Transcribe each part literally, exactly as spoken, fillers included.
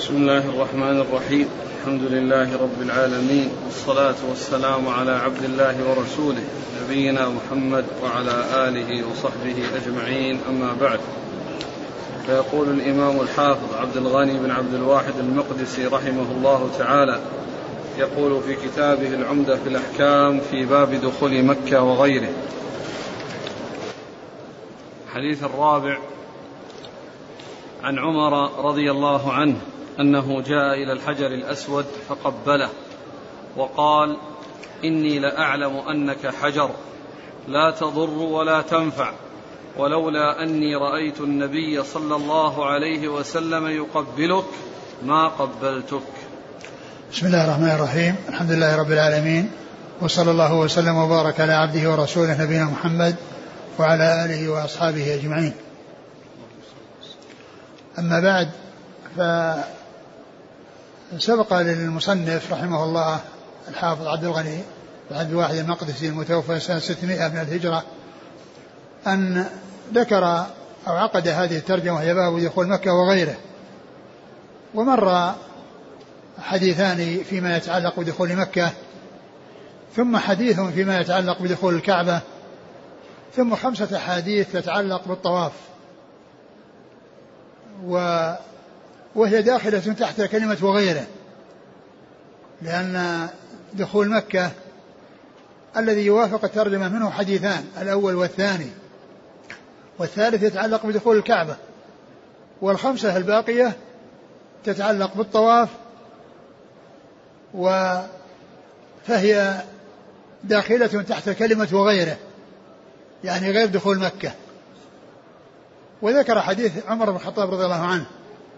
بسم الله الرحمن الرحيم. الحمد لله رب العالمين، والصلاة والسلام على عبد الله ورسوله نبينا محمد وعلى آله وصحبه أجمعين، أما بعد. فيقول الإمام الحافظ عبد الغني بن عبد الواحد المقدسي رحمه الله تعالى، يقول في كتابه العمدة في الأحكام في باب دخول مكة وغيره. حديث الرابع: عن عمر رضي الله عنه أنه جاء إلى الحجر الأسود فقبله وقال: إني لأعلم أنك حجر لا تضر ولا تنفع، ولولا أني رأيت النبي صلى الله عليه وسلم يقبلك ما قبلتك. بسم الله الرحمن الرحيم. الحمد لله رب العالمين، وصلى الله وسلم وبارك على عبده ورسوله نبينا محمد وعلى آله وأصحابه أجمعين. أما بعد، فسبق للمصنف رحمه الله الحافظ عبد الغني بن عبد الواحد المقدسي المتوفى سنة ستمائة من الهجرة أن ذكر أو عقد هذه الترجمة وهي باب دخول مكة وغيره، ومر حديثان فيما يتعلق بدخول مكة، ثم حديث فيما يتعلق بدخول الكعبة، ثم خمسة حديث تتعلق بالطواف، وهي داخلة تحت كلمة وغيره، لأن دخول مكة الذي يوافق الترجمة منه حديثان، الأول والثاني، والثالث يتعلق بدخول الكعبة، والخمسة الباقية تتعلق بالطواف، فهي داخلة تحت كلمة وغيره، يعني غير دخول مكة. وذكر حديث عمر بن الخطاب رضي الله عنه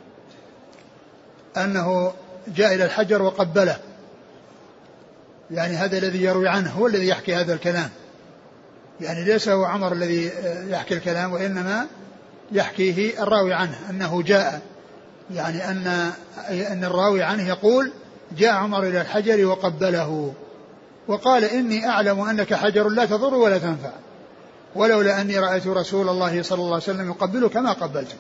أنه جاء إلى الحجر وقبله، يعني هذا الذي يروي عنه هو الذي يحكي هذا الكلام، يعني ليس هو عمر الذي يحكي الكلام، وإنما يحكيه الراوي عنه أنه جاء، يعني أن أن الراوي عنه يقول: جاء عمر إلى الحجر وقبله وقال: إني أعلم أنك حجر لا تضر ولا تنفع، ولولا أني رأيت رسول الله صلى الله عليه وسلم يقبلك ما قبلتك.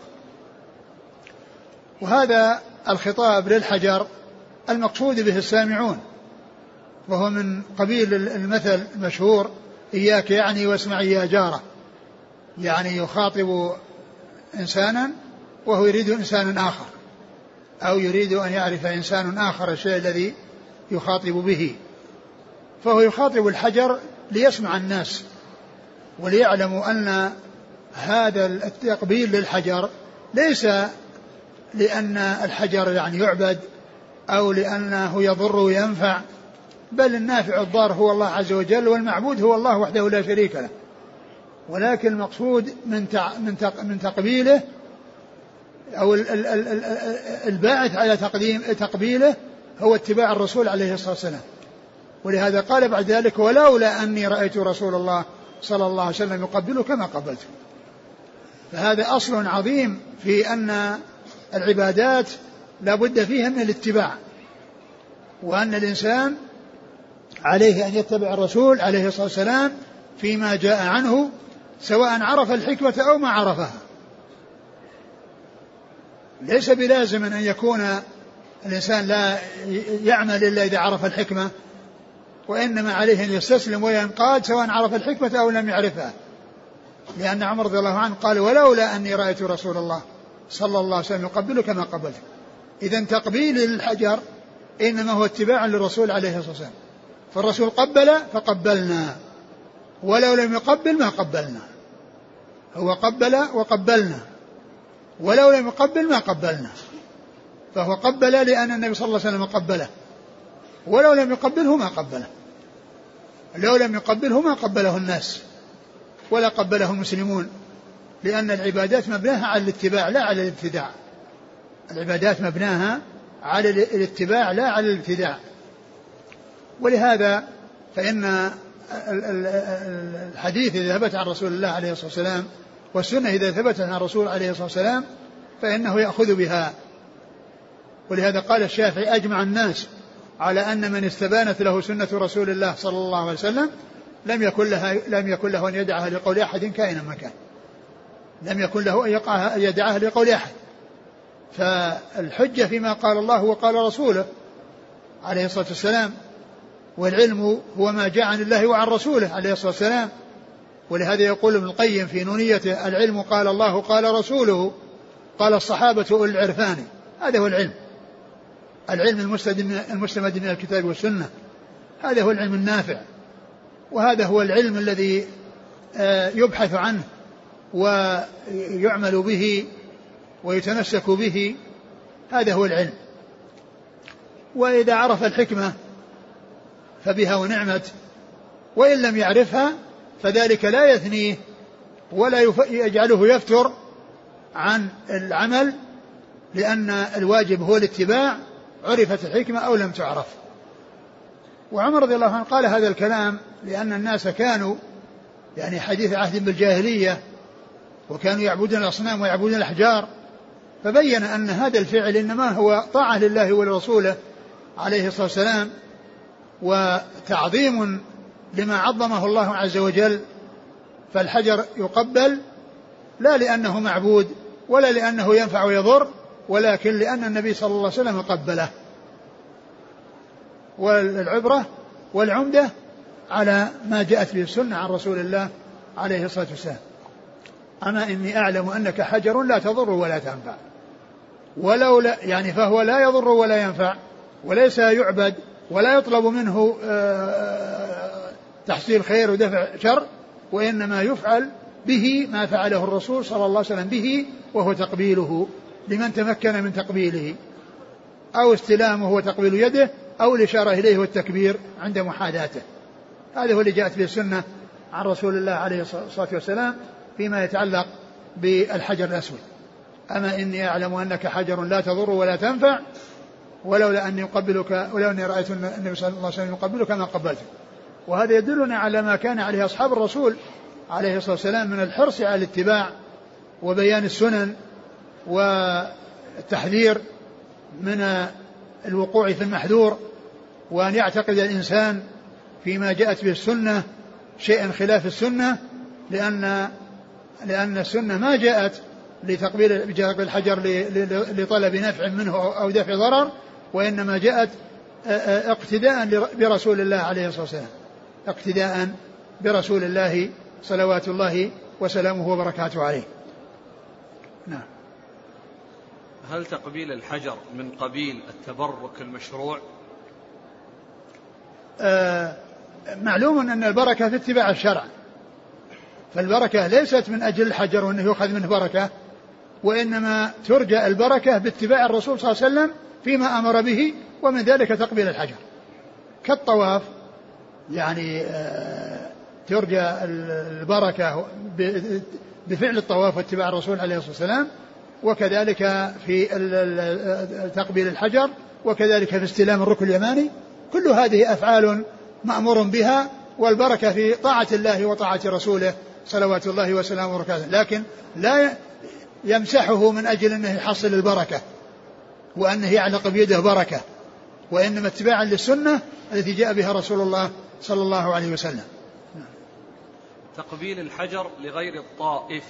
وهذا الخطاب للحجر المقصود به السامعون، وهو من قبيل المثل المشهور: إياك يعني واسمعي يا جارة، يعني يخاطب إنسانا وهو يريد إنسانا آخر، أو يريد أن يعرف إنسان آخر الشيء الذي يخاطب به، فهو يخاطب الحجر ليسمع الناس وليعلموا أن هذا التقبيل للحجر ليس لأن الحجر يعني يعبد أو لأنه يضر وينفع، بل النافع الضار هو الله عز وجل، والمعبود هو الله وحده لا شريك له. ولكن المقصود من من تقبيله أو الباعث على تقديم تقبيله هو اتباع الرسول عليه الصلاة والسلام. ولهذا قال بعد ذلك: ولولا أني رأيت رسول الله صلى الله عليه وسلم يقبله كما قبلته. فهذا أصل عظيم في أن العبادات لا بد فيها من الاتباع، وأن الإنسان عليه أن يتبع الرسول عليه الصلاة والسلام فيما جاء عنه، سواء عرف الحكمة أو ما عرفها. ليس بلازم أن يكون الإنسان لا يعمل إلا إذا عرف الحكمة، وإنما عليه أن يستسلم وينقاد سواء عرف الحكمة أو لم يعرفها، لأن عمر رضي الله عنه قال: ولولا أني رأيت رسول الله صلى الله عليه وسلم يقبله كما قبلته. إذن تقبيل للحجر إنما هو اتباع للرسول عليه الصلاة والسلام، فالرسول قبل فقبلنا، ولو لم يقبل ما قبلنا. هو قبل وقبلنا، ولو لم يقبل ما قبلنا. فهو قبل لأن النبي صلى الله عليه وسلم قبله، ولو لم يقبله ما قبله. لو لم يقبله ما قبله الناس ولا قبله المسلمون، لأن العبادات مبناها على الاتباع لا على الابتداع. العبادات مبناها على الاتباع لا على الابتداع. ولهذا فإن الحديث إذا ثبت عن رسول الله عليه الصلاة والسلام، والسنة إذا ثبت عن الرسول عليه الصلاة والسلام، فإنه يأخذ بها. ولهذا قال الشافعي: أجمع الناس على أن من استبانت له سنة رسول الله صلى الله عليه وسلم لم يكن له لم يكن له أن يدعها لقول أحد كائنا مكان. لم يكن له أن يدعها لقول أحد، فالحجة فيما قال الله وقال رسوله عليه الصلاة والسلام، والعلم هو ما جاء عن الله وعن رسوله عليه الصلاة والسلام. ولهذا يقول ابن القيم في نونيته: العلم قال الله قال رسوله قال الصحابة أولي العرفان. هذا هو العلم، العلم المستمد من الكتاب والسنة، هذا هو العلم النافع، وهذا هو العلم الذي يبحث عنه ويعمل به ويتمسك به، هذا هو العلم. وإذا عرف الحكمة فبها ونعمت، وإن لم يعرفها فذلك لا يثنيه ولا يجعله يفتر عن العمل، لأن الواجب هو الاتباع، عرفت الحكمة أو لم تعرف. وعمر رضي الله عنه قال هذا الكلام لأن الناس كانوا يعني حديث عهد بالجاهلية، وكانوا يعبدون الأصنام ويعبدون الأحجار، فبين أن هذا الفعل إنما هو طاعة لله ولرسوله عليه الصلاة والسلام، وتعظيم لما عظمه الله عز وجل. فالحجر يقبل لا لأنه معبود ولا لأنه ينفع ويضر، ولكن لأن النبي صلى الله عليه وسلم قبله. والعبرة والعمدة على ما جاءت به السنة عن رسول الله عليه الصلاة والسلام. أما إني أعلم أنك حجر لا تضر ولا تنفع، ولو لا يعني فهو لا يضر ولا ينفع، وليس يعبد ولا يطلب منه تحصيل خير ودفع شر، وإنما يفعل به ما فعله الرسول صلى الله عليه وسلم به، وهو تقبيله لمن تمكن من تقبيله، أو استلامه وتقبيل يده، أو الإشارة إليه والتكبير عند محاذاته. هذا هو اللي جاءت به السنة عن رسول الله عليه الصلاة والسلام فيما يتعلق بالحجر الأسود. أما إني أعلم أنك حجر لا تضر ولا تنفع، ولولا أن يقبلك ولو أني رأيت النبي صلى الله عليه وسلم يقبلك ما قبلته. وهذا يدلنا على ما كان عليه أصحاب الرسول عليه الصلاة والسلام من الحرص على الاتباع وبيان السنن والتحذير من الوقوع في المحذور، وأن يعتقد الإنسان فيما جاءت به السنة شيئا خلاف السنة، لأن لأن السنة ما جاءت لتقبيل الحجر لطلب نفع منه أو دفع ضرر، وإنما جاءت اقتداء برسول الله عليه الصلاة والسلام، اقتداء برسول الله صلوات الله وسلامه وبركاته عليه. نعم. هل تقبيل الحجر من قبيل التبرك المشروع؟ آه معلوم أن البركة في اتباع الشرع، فالبركة ليست من أجل الحجر وأنه يؤخذ منه بركة، وإنما ترجى البركة باتباع الرسول صلى الله عليه وسلم فيما أمر به، ومن ذلك تقبيل الحجر كالطواف، يعني آه ترجى البركة بفعل الطواف واتباع الرسول عليه الصلاة والسلام، وكذلك في تقبيل الحجر، وكذلك في استلام الركن اليماني. كل هذه أفعال مأمور بها، والبركة في طاعة الله وطاعة رسوله صلوات الله وسلامه وبركاته، لكن لا يمسحه من أجل أنه يحصل البركة وأنه يعلق بيده بركة، وإنما اتباعا للسنة التي جاء بها رسول الله صلى الله عليه وسلم. تقبيل الحجر لغير الطائف،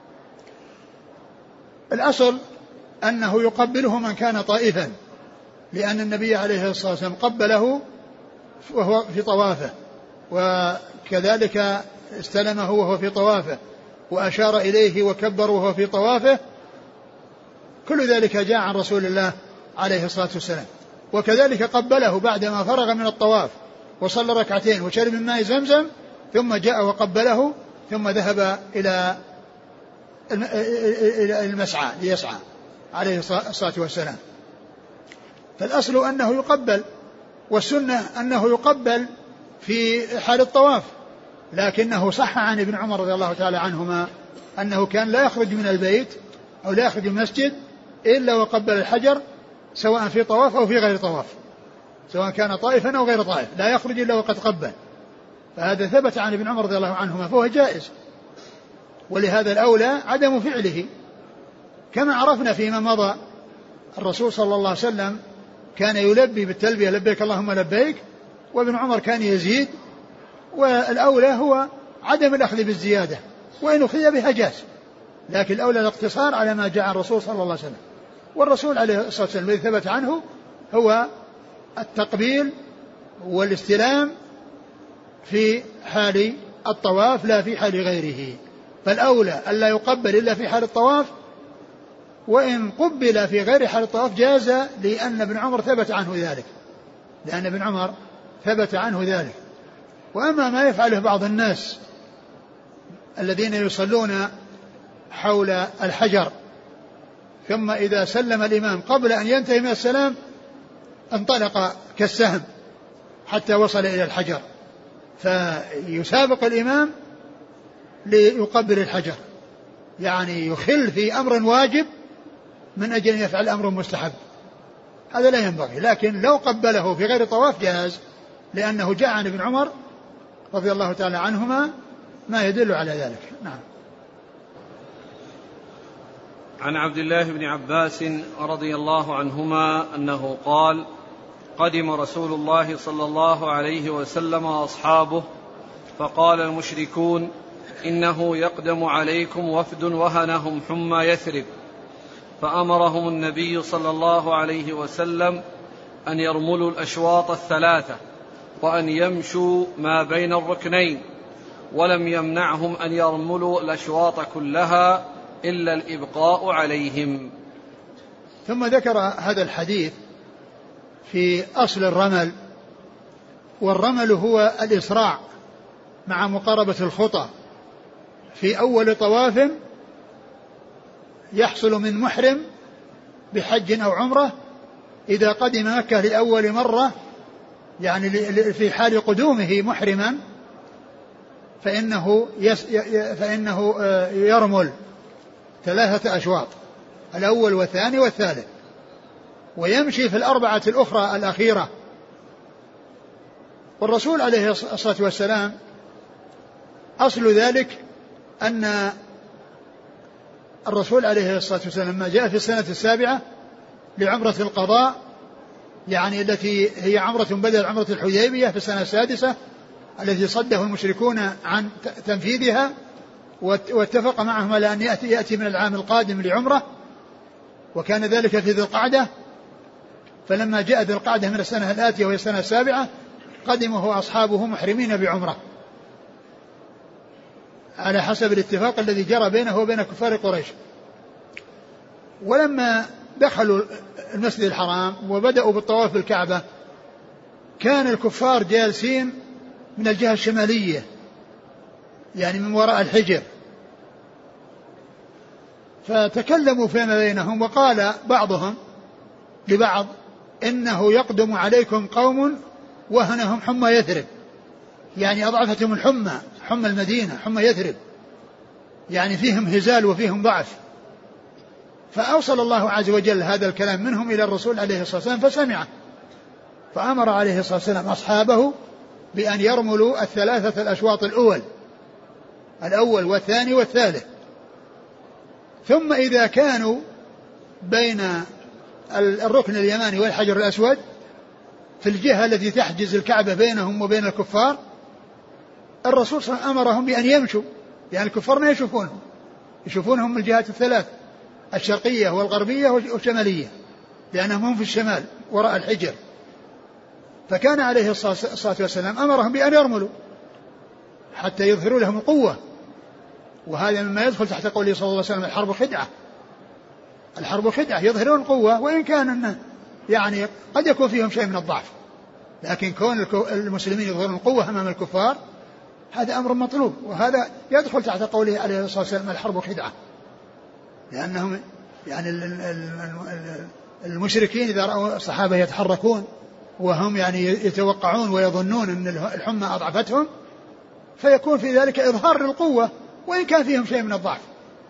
الأصل أنه يقبله من كان طائفا، لأن النبي عليه الصلاة والسلام قبله وهو في طوافه، وكذلك استلمه وهو في طوافه، وأشار إليه وكبر وهو في طوافه، كل ذلك جاء عن رسول الله عليه الصلاة والسلام. وكذلك قبله بعدما فرغ من الطواف وصلى ركعتين وشرب من ماء زمزم، ثم جاء وقبله، ثم ذهب إلى المسعى ليسعى عليه الصلاة والسلام. فالأصل أنه يقبل، والسنة أنه يقبل في حال الطواف، لكنه صح عن ابن عمر رضي الله تعالى عنهما أنه كان لا يخرج من البيت أو لا يخرج من المسجد إلا وقبل الحجر، سواء في طواف أو في غير طواف، سواء كان طائفا أو غير طائف، لا يخرج إلا وقد قبل. فهذا ثبت عن ابن عمر رضي الله عنهما، فهو جائز، ولهذا الأولى عدم فعله. كما عرفنا فيما مضى الرسول صلى الله عليه وسلم كان يلبي بالتلبية لبيك اللهم لبيك، وابن عمر كان يزيد، والأولى هو عدم الأخذ بالزيادة، وإن أخذ بها جاز، لكن الأولى الاقتصار على ما جاء عن الرسول صلى الله عليه وسلم. والرسول عليه الصلاة والسلام الذي ثبت عنه هو التقبيل والاستلام في حال الطواف لا في حال غيره، فالأولى ألا يقبل إلا في حال الطواف، وإن قبل في غير حال الطواف جاز، لأن ابن عمر ثبت عنه ذلك لأن ابن عمر ثبت عنه ذلك. وأما ما يفعله بعض الناس الذين يصلون حول الحجر ثم إذا سلم الإمام قبل أن ينتهي من السلام انطلق كالسهم حتى وصل إلى الحجر، فيسابق الإمام ليقبل الحجر، يعني يخل في أمر واجب من أجل أن يفعل أمر مستحب، هذا لا ينبغي. لكن لو قبله في غير طواف جاز، لأنه جاء عن ابن عمر رضي الله تعالى عنهما ما يدل على ذلك. نعم. عن عبد الله بن عباس رضي الله عنهما أنه قال: قدم رسول الله صلى الله عليه وسلم وأصحابه، فقال المشركون: إنه يقدم عليكم وفد وهنهم حمى يثرب، فأمرهم النبي صلى الله عليه وسلم أن يرملوا الأشواط الثلاثة وأن يمشوا ما بين الركنين، ولم يمنعهم أن يرملوا الأشواط كلها إلا الإبقاء عليهم. ثم ذكر هذا الحديث في أصل الرمل، والرمل هو الإسراع مع مقاربة الخطى في أول طواف يحصل من محرم بحج أو عمرة إذا قدم مكة لأول مرة، يعني في حال قدومه محرما، فإنه, يس فإنه يرمل ثلاثة أشواط، الأول والثاني والثالث، ويمشي في الأربعة الأخرى الأخيرة. والرسول عليه الصلاة والسلام أصل ذلك أن الرسول عليه الصلاة والسلام لما جاء في السنة السابعة لعمرة القضاء، يعني التي هي عمرة بدل عمرة الحديبية في السنة السادسة التي صده المشركون عن تنفيذها، واتفق معهم على أن يأتي, يأتي من العام القادم لعمرة، وكان ذلك في ذي القعدة. فلما جاء ذي القعدة من السنة الآتية وهي السنة السابعة قدمه أصحابه محرمين بعمرة على حسب الاتفاق الذي جرى بينه وبين كفار قريش. ولما دخلوا المسجد الحرام وبدأوا بالطواف بالكعبة كان الكفار جالسين من الجهة الشمالية، يعني من وراء الحجر، فتكلموا فيما بينهم وقال بعضهم لبعض: إنه يقدم عليكم قوم وهنهم حمى يثرب، يعني أضعفتهم الحمى، حمى المدينة، حمى يثرب، يعني فيهم هزال وفيهم ضعف. فأوصل الله عز وجل هذا الكلام منهم إلى الرسول عليه الصلاة والسلام فسمعه، فأمر عليه الصلاة والسلام أصحابه بأن يرملوا الثلاثة الأشواط الأول الأول والثاني والثالث. ثم إذا كانوا بين الركن اليماني والحجر الأسود في الجهة التي تحجز الكعبة بينهم وبين الكفار، الرسول صلى الله عليه وسلم أمرهم بأن يمشوا، يعني الكفار ما يشوفونهم، يشوفونهم من الجهات الثلاث الشرقية والغربية والشمالية، لأنهم هم في الشمال وراء الحجر. فكان عليه الصلاة والسلام أمرهم بأن يرملوا حتى يظهروا لهم القوة، وهذا مما يدخل تحت قوله صلى الله عليه وسلم: الحرب خدعة، الحرب خدعة، يظهرون القوة وإن كان أنه يعني قد يكون فيهم شيء من الضعف، لكن كون المسلمين يظهرون القوة أمام الكفار هذا أمر مطلوب، وهذا يدخل تحت قوله عليه الصلاة والسلام: الحرب خدعة، لأنهم يعني المشركين إذا رأوا الصحابة يتحركون وهم يعني يتوقعون ويظنون أن الحمى أضعفتهم، فيكون في ذلك إظهار للقوة وإن كان فيهم شيء من الضعف.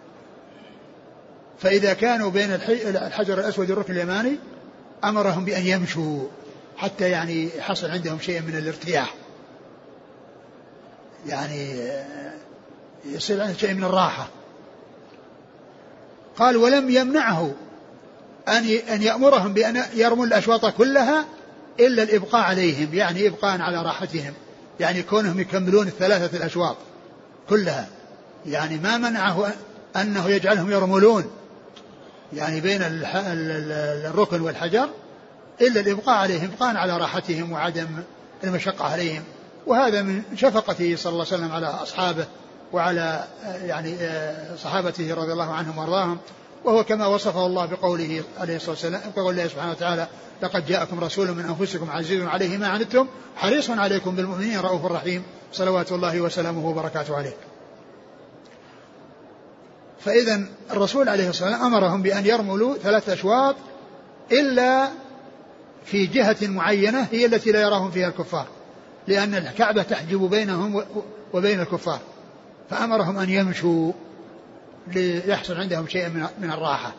فإذا كانوا بين الحجر الأسود والركن اليماني أمرهم بأن يمشوا حتى يعني يحصل عندهم شيء من الارتياح، يعني يصير عندهم شيء من الراحة. قال: ولم يمنعه أن يأمرهم بأن يرموا الأشواط كلها إلا الإبقاء عليهم، يعني إبقاء على راحتهم، يعني كونهم يكملون الثلاثة الأشواط كلها، يعني ما منعه أنه يجعلهم يرملون يعني بين الركن والحجر إلا الإبقاء عليهم، إبقاء على راحتهم وعدم المشقة عليهم. وهذا من شفقته صلى الله عليه وسلم على أصحابه وعلى يعني صحابته رضي الله عنهم وارضاهم. وهو كما وصفه الله بقوله عليه الصلاة والسلام، بقول الله سبحانه وتعالى: لقد جاءكم رسول من أنفسكم عزيز عليه ما عنتم حريص عليكم بالمؤمنين رؤوف رحيم صلوات الله وسلامه وبركاته عليه. فإذا الرسول عليه الصلاة والسلام أمرهم بأن يرملوا ثلاث أشواط إلا في جهة معينة هي التي لا يراهم فيها الكفار، لأن الكعبة تحجب بينهم وبين الكفار، فأمرهم أن يمشوا ليحصل عندهم شيء من الراحة.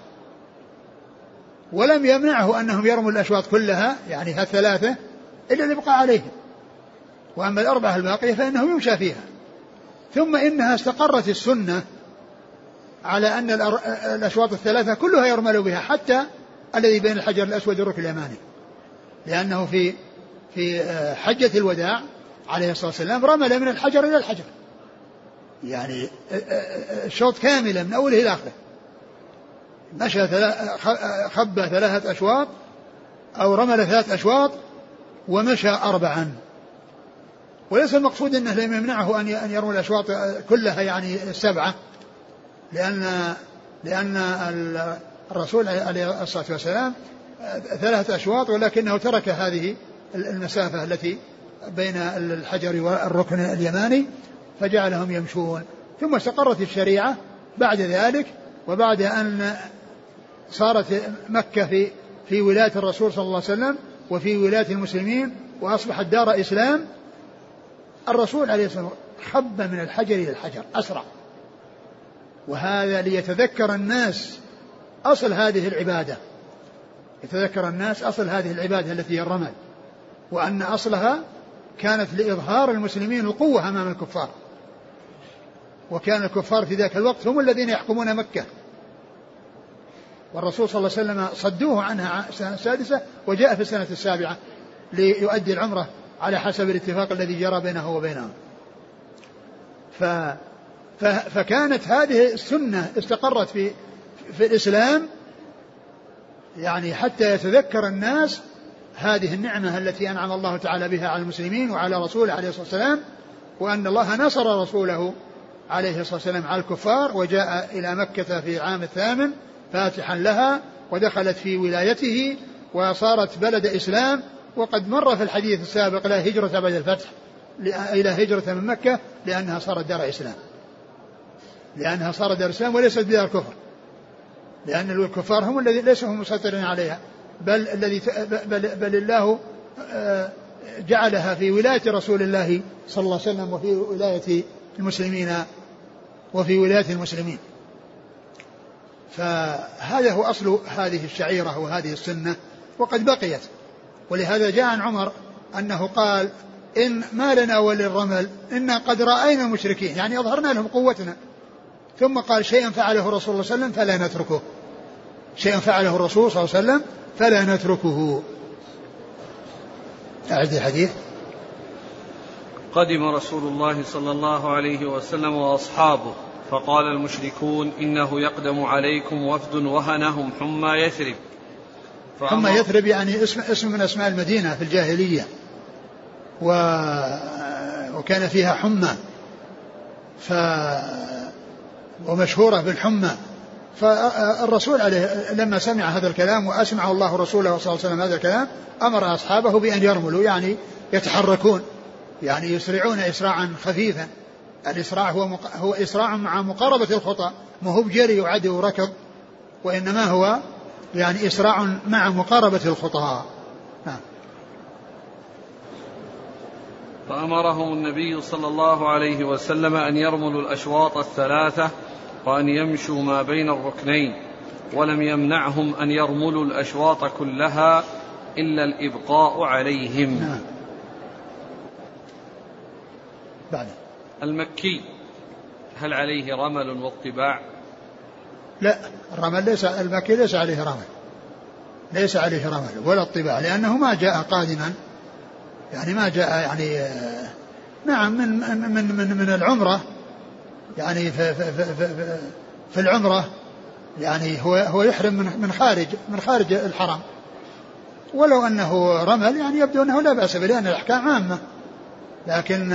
ولم يمنعه أنهم يرموا الأشواط كلها يعني هالثلاثة إلا الإبقاء عليهم، وأما الأربعة الباقية فإنه يمشى فيها. ثم إنها استقرت السنة على أن الأشواط الثلاثة كلها يرمل بها، حتى الذي بين الحجر الأسود والركن اليماني، لأنه في في حجة الوداع عليه الصلاة والسلام رمل من الحجر إلى الحجر، يعني الشوط كاملا من أوله إلى آخره، مشى خب ثلاثة أشواط أو رمل ثلاث أشواط ومشى أربعا. وليس المقصود أنه لم يمنعه أن يرمل الأشواط كلها يعني السبعة، لأن لأن الرسول عليه الصلاة والسلام ثلاثة أشواط، ولكنه ترك هذه المسافة التي بين الحجر والركن اليماني فجعلهم يمشون. ثم استقرت الشريعة بعد ذلك، وبعد أن صارت مكة في في ولاية الرسول صلى الله عليه وسلم وفي ولاية المسلمين وأصبحت دار إسلام، الرسول عليه الصلاة والسلام خب من الحجر إلى الحجر أسرع، وهذا ليتذكر الناس أصل هذه العبادة، يتذكر الناس أصل هذه العبادة التي هي الرمل، وأن أصلها كانت لإظهار المسلمين القوة أمام الكفار، وكان الكفار في ذاك الوقت هم الذين يحكمون مكة، والرسول صلى الله عليه وسلم صدوه عنها السنة السادسة وجاء في السنة السابعة ليؤدي العمرة على حسب الاتفاق الذي جرى بينه وبينهم. ف فكانت هذه السنة استقرت في في الإسلام، يعني حتى يتذكر الناس هذه النعمة التي أنعم الله تعالى بها على المسلمين وعلى رسوله عليه الصلاة والسلام، وأن الله نصر رسوله عليه الصلاة والسلام على الكفار، وجاء إلى مكة في العام الثامن فاتحا لها ودخلت في ولايته وصارت بلد إسلام. وقد مر في الحديث السابق لا هجرة بعد الفتح إلى هجرة من مكة، لأنها صارت دار إسلام، لأنها صارت دار إسلام وليست دار كفر، لأن الكفار هم الذين ليسوا هم مسيطرين عليها، بل الذي بل, بل الله جعلها في ولاية رسول الله صلى الله عليه وسلم وفي ولاية المسلمين وفي ولاية المسلمين. فهذا هو أصل هذه الشعيرة وهذه السنة، وقد بقيت. ولهذا جاء عن عمر أنه قال: إن ما لنا وللرمل إنا قد رأينا المشركين، يعني أظهرنا لهم قوتنا. ثم قال: شيئا فعله الرسول صلى الله عليه وسلم فلا نتركه، شيئا فعله الرسول صلى الله عليه وسلم فلا نتركه. أعد الحديث. قدم رسول الله صلى الله عليه وسلم وأصحابه فقال المشركون: إنه يقدم عليكم وفد وهنهم حمى يثرب. حمى يثرب يعني اسم, اسم من أسماء المدينة في الجاهلية، و... وكان فيها حمى ف... ومشهورة بالحمى. فالرسول عليه لما سمع هذا الكلام وأسمع الله رسوله صلى الله عليه وسلم هذا الكلام أمر أصحابه بأن يرملوا، يعني يتحركون، يعني يسرعون إسراعا خفيفا. الإسراع هو, مق... هو إسراع مع مقاربة الخطأ، ما هو بجري وعدي وركض، وإنما هو يعني إسراع مع مقاربة الخطأ. نعم. فأمرهم النبي صلى الله عليه وسلم أن يرملوا الأشواط الثلاثة وأن يمشوا ما بين الركنين، ولم يمنعهم أن يرملوا الأشواط كلها إلا الإبقاء عليهم. نعم. بعد المكي هل عليه رمل واطباع؟ لا، الرمل ليس، المكي ليس عليه رمل، ليس عليه رمل ولا اطباع، لأنه ما جاء قادما، يعني ما جاء يعني نعم من من من من العمرة، يعني في في في, في, في العمرة يعني هو هو يحرم من من خارج من خارج الحرم، ولو أنه رمل يعني يبدو أنه لا بأس به لأن الأحكام عامة، لكن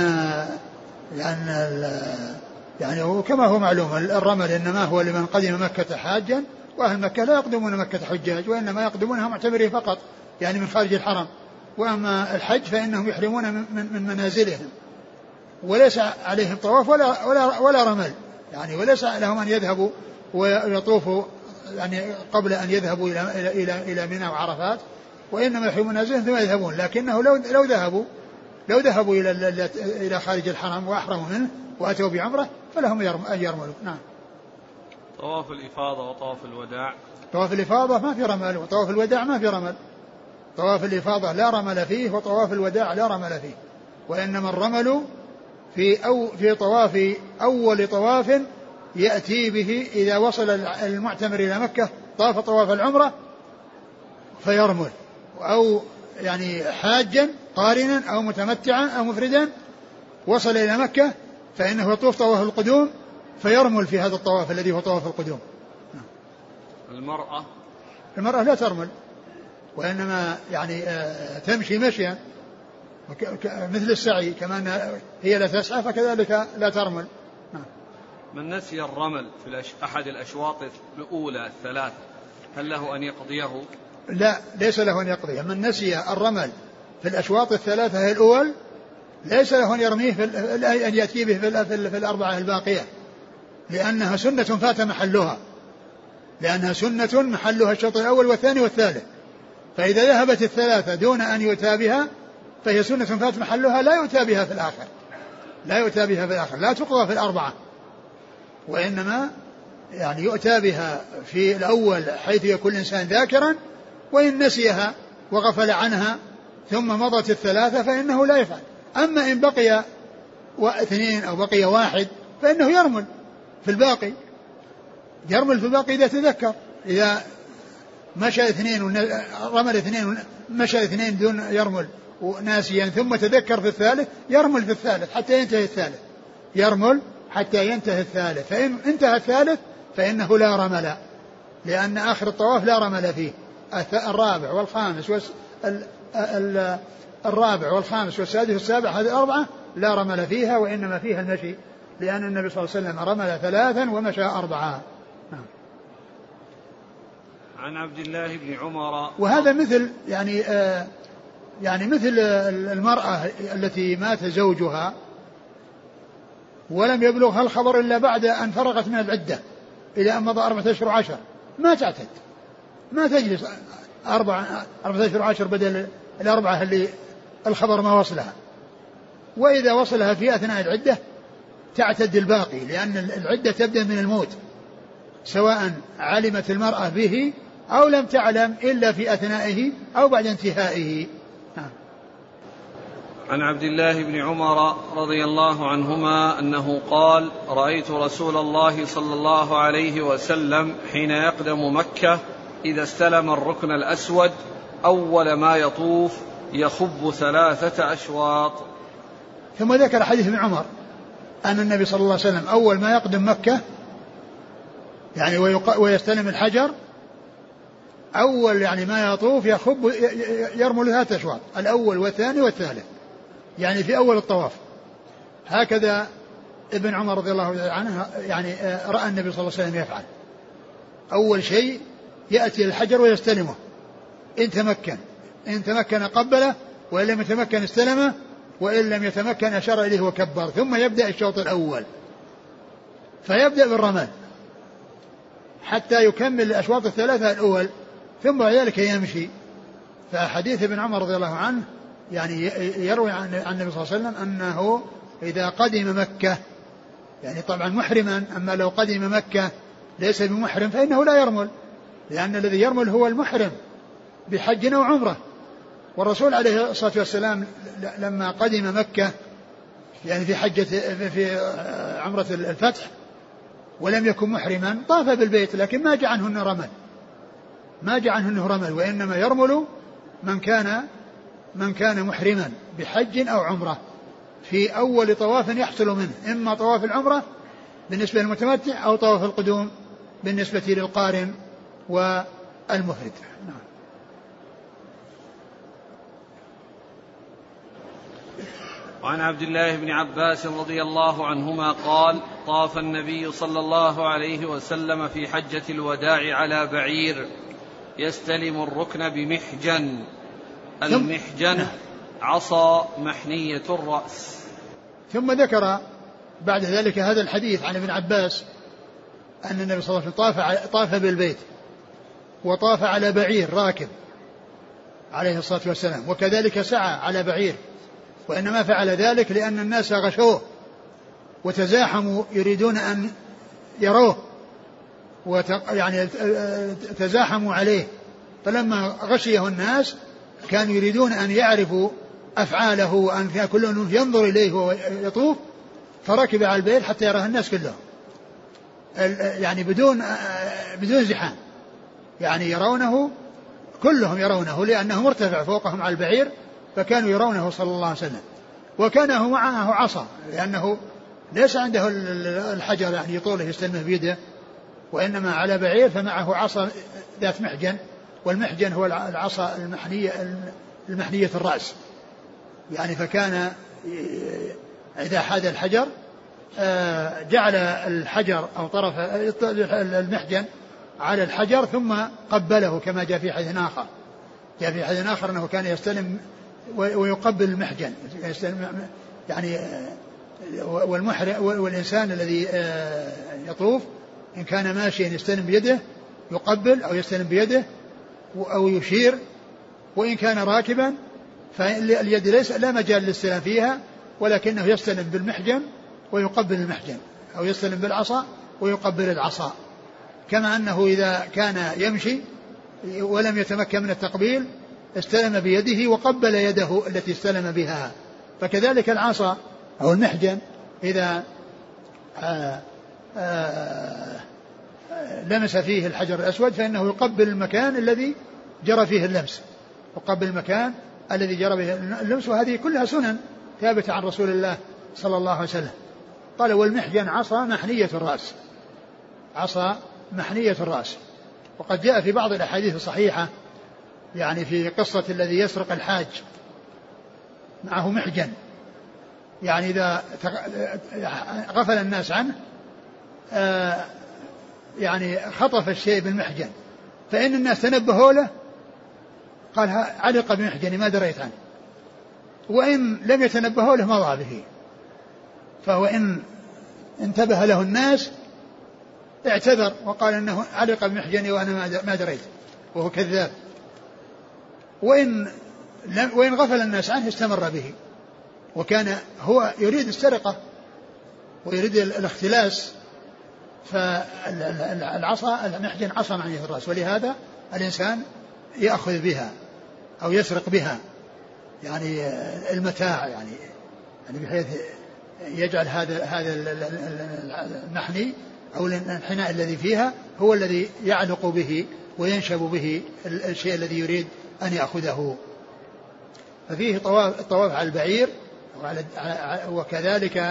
يعني يعني كما هو معلوم الرمل إنما هو لمن قدم مكة حاجا، وأهل مكة لا يقدمون مكة حجاج وإنما يقدمونها معتمرين فقط يعني من خارج الحرم. وأما الحج فإنهم يحرمون من, من منازلهم وليس عليهم طواف ولا, ولا, ولا رمل يعني، وليس لهم أن يذهبوا ويطوفوا يعني قبل أن يذهبوا إلى, إلى, إلى, إلى منى وعرفات، وإنما يحرمون منازلهم ثم يذهبون. لكنه لو, لو ذهبوا لو ذهبوا إلى, إلى خارج الحرم وأحرموا منه وأتوا بعمرة فلهم أن يرملوا. نعم. طواف الإفاضة وطواف الوداع، طواف الإفاضة ما في رمل وطواف الوداع ما في رمل. طواف الإفاضة لا رمل فيه وطواف الوداع لا رمل فيه، وإنما الرمل في أو في طواف أول طواف يأتي به إذا وصل المعتمر إلى مكة طاف طواف العمرة فيرمل، أو يعني حاجا قارنا أو متمتعا أو مفردا وصل إلى مكة فإنه يطوف طواف القدوم فيرمل في هذا الطواف الذي هو طواف القدوم. المرأة المرأة لا ترمل وإنما يعني تمشي مشيا مثل السعي، كما هي لا تسعى فكذلك لا ترمل. من نسي الرمل في أحد الأشواط الأولى الثلاث هل له أن يقضيه؟ لا، ليس له أن يقضيه. من نسي الرمل في الأشواط الثلاثة الأول ليس له أن يرميه في أن يأتي به في الأربعة الباقية، لأنها سنة فات محلها، لأنها سنة محلها الشوط الأول والثاني والثالث، فإذا ذهبت الثلاثة دون أن يؤتى بها فهي سنة فات محلها لا يؤتى بها في الآخر، لا يؤتى بها في الآخر، لا تقضى في الأربعة، وإنما يعني يؤتى بها في الأول حيث يكون الإنسان ذاكرا، وإن نسيها وغفل عنها ثم مضت الثلاثة فإنه لا يفعل. أما إن بقي واثنين أو بقي واحد فإنه يرمل في الباقي، يرمل في الباقي إذا تذكر، إذا مشى اثنين رمل اثنين مشى اثنين دون يرمل وناسيا ثم تذكر في الثالث يرمل في الثالث حتى ينتهي الثالث، يرمل حتى ينتهي الثالث، فإن انتهى الثالث فإنه لا رمل، لأن آخر الطواف لا رمل فيه. الرابع والخامس والس... ال... ال... الرابع والخامس والسادس والسابع هذه الأربعة لا رمل فيها، وإنما فيها المشي، لأن النبي صلى الله عليه وسلم رمل ثلاثا ومشى أربعة. عن عبد الله بن عمر. وهذا مثل يعني آه يعني مثل المرأة التي مات زوجها ولم يبلغها الخبر إلا بعد أن فرغت من العدة إلى أن مضى أربعة أشهر وعشر، ما تعتد، ما تجلس أربعة أربعة أشهر وعشر بدل الأربعة اللي الخبر ما وصلها، وإذا وصلها في أثناء العدة تعتد الباقي، لأن العدة تبدأ من الموت سواء علمت المرأة به أو لم تعلم إلا في أثنائه أو بعد انتهائه. عن عبد الله بن عمر رضي الله عنهما أنه قال: رأيت رسول الله صلى الله عليه وسلم حين يقدم مكة إذا استلم الركن الأسود أول ما يطوف يخب ثلاثة أشواط. ثم ذكر حديث ابن عمر أن النبي صلى الله عليه وسلم أول ما يقدم مكة يعني ويستلم الحجر أول يعني ما يطوف يخب يرمل ثلاثة أشواط، الأول والثاني والثالث، يعني في أول الطواف. هكذا ابن عمر رضي الله عنه يعني رأى النبي صلى الله عليه وسلم يفعل. أول شيء يأتي الحجر ويستلمه، إن تمكن إن تمكن قبله، وإن لم يتمكن استلمه، وإن لم يتمكن أشار إليه وكبر، ثم يبدأ الشوط الأول فيبدأ بالرمل حتى يكمل الأشواط الثلاثة الأول، ثم بعد ذلك يمشي. فحديث ابن عمر رضي الله عنه يعني يروي عن النبي صلى الله عليه وسلم أنه إذا قدم مكة يعني طبعا محرما، أما لو قدم مكة ليس بمحرم فإنه لا يرمل، لأن الذي يرمل هو المحرم بحج أو عمرة. والرسول عليه الصلاة والسلام لما قدم مكة يعني في حجة في عمرة الفتح ولم يكن محرما طاف بالبيت، لكن ما جاء عنه رمل، ما جاء عنه رمل، وإنما يرمل من كان من كان محرما بحج أو عمرة في أول طواف يحصل منه، إما طواف العمرة بالنسبة للمتمتع أو طواف القدوم بالنسبة للقارن والمفرد. نعم. وعن عبد الله بن عباس رضي الله عنهما قال: طاف النبي صلى الله عليه وسلم في حجة الوداع على بعير يستلم الركن بمحجن. المحجن عصا محنية الرأس. ثم ذكر بعد ذلك هذا الحديث عن ابن عباس أن النبي صلى الله عليه وسلم طاف, طاف بالبيت وطاف على بعير راكب عليه الصلاة والسلام، وكذلك سعى على بعير، وإنما فعل ذلك لأن الناس غشوه وتزاحموا يريدون أن يروه يعني تزاحموا عليه، فلما غشيه الناس كانوا يريدون أن يعرفوا أفعاله وأن كل ينظر إليه ويطوف، فركب على البيت حتى يراه الناس كلهم يعني بدون بدون زحام، يعني يرونه كلهم يرونه لأنه مرتفع فوقهم على البعير، فكانوا يرونه صلى الله عليه وسلم. وكان معه عصا لأنه ليس عنده الحجر يعني يطوله يستلمه بيده، وإنما على بعير فمعه عصا ذات محجن، والمحجن هو العصا المحنية المحنية الرأس يعني. فكان إذا حاد الحجر جعل الحجر أو طرف المحجن على الحجر ثم قبله، كما جاء في حديث آخر جاء في حديث آخر أنه كان يستلم ويقبل المحجن يعني. والمحر والإنسان الذي يطوف إن كان ماشيا يستلم بيده يقبل أو يستلم بيده أو يشير، وإن كان راكبا فاليد ليس لا مجال للاستلام فيها، ولكنه يستلم بالمحجن ويقبل المحجن، أو يستلم بالعصا ويقبل العصا. كما أنه إذا كان يمشي ولم يتمكن من التقبيل استلم بيده وقبل يده التي استلم بها. فكذلك العصا أو المحجن إذا آآ آآ لمس فيه الحجر الأسود فإنه يقبل المكان الذي جرى فيه اللمس، يقبل المكان الذي جرى به اللمس. وهذه كلها سنن ثابتة عن رسول الله صلى الله عليه وسلم. قال: والمحجن عصا محنية الرأس، عصا محنية الرأس. وقد جاء في بعض الأحاديث الصحيحة يعني في قصة الذي يسرق الحاج معه محجن، يعني إذا غفل الناس عنه يعني خطف الشيء بالمحجن، فإن الناس تنبهوا له قال علق بمحجني ما دريت عنه، وإن لم يتنبهوا له مضى به. فهو إن انتبه له الناس اعتذر وقال انه علق بمحجني وانا ما دريت وهو كذاب، وإن وإن غفل الناس عنه استمر به، وكان هو يريد السرقة ويريد الاختلاس. فالعصا المحجن عصا معنيه الرأس، ولهذا الإنسان يأخذ بها أو يسرق بها يعني المتاع، يعني يعني بحيث يجعل هذا هذا المحني أو الانحناء الذي فيها هو الذي يعلق به وينشب به الشيء الذي يريد أن يأخذه. ففيه طواف الطواف على البعير، وكذلك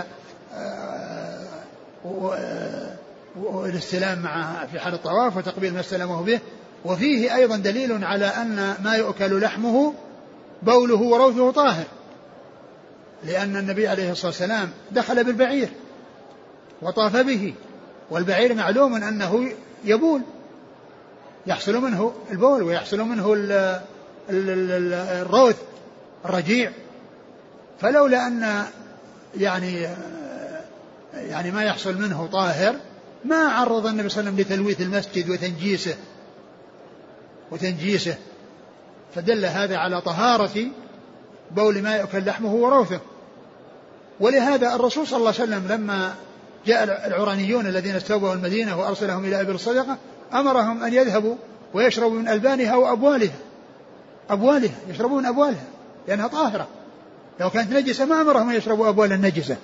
والاستلام مع في حال الطواف وتقبيل ما استلمه به. وفيه أيضا دليل على أن ما يؤكل لحمه بوله وروثه طاهر، لأن النبي عليه الصلاة والسلام دخل بالبعير وطاف به، والبعير معلوم أنه يبول، يحصل منه البول ويحصل منه الروث الرجيع. فلولا أن يعني يعني ما يحصل منه طاهر ما عرض النبي صلى الله عليه وسلم لتلويث المسجد وتنجيسه وتنجيسه فدل هذا على طهارة بول ما يأكل لحمه وروثه. ولهذا الرسول صلى الله عليه وسلم لما جاء العرانيون الذين استوبوا المدينة وأرسلهم إلى إبل الصدقة أمرهم أن يذهبوا ويشربوا من ألبانها وأبوالها، أبوالها يشربون من أبوالها لأنها طاهرة، لو كانت نجسة ما أمرهم أن يشربوا أبوال النجسة،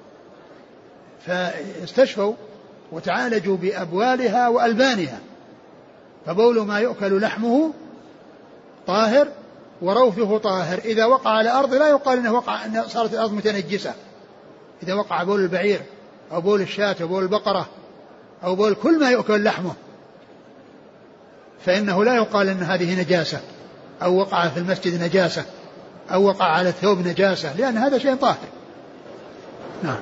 فاستشفوا وتعالجوا بأبوالها وألبانها. فبول ما يؤكل لحمه طاهر وروثه طاهر. إذا وقع على الأرض لا يقال إنه وقع إن صارت الأرض متنجسة. إذا وقع بول البعير أو بول الشاة أو بول البقرة أو بول كل ما يؤكل لحمه فإنه لا يقال أن هذه نجاسة أو وقع في المسجد نجاسة أو وقع على الثوب نجاسة، لأن هذا شيء طاهر. نعم.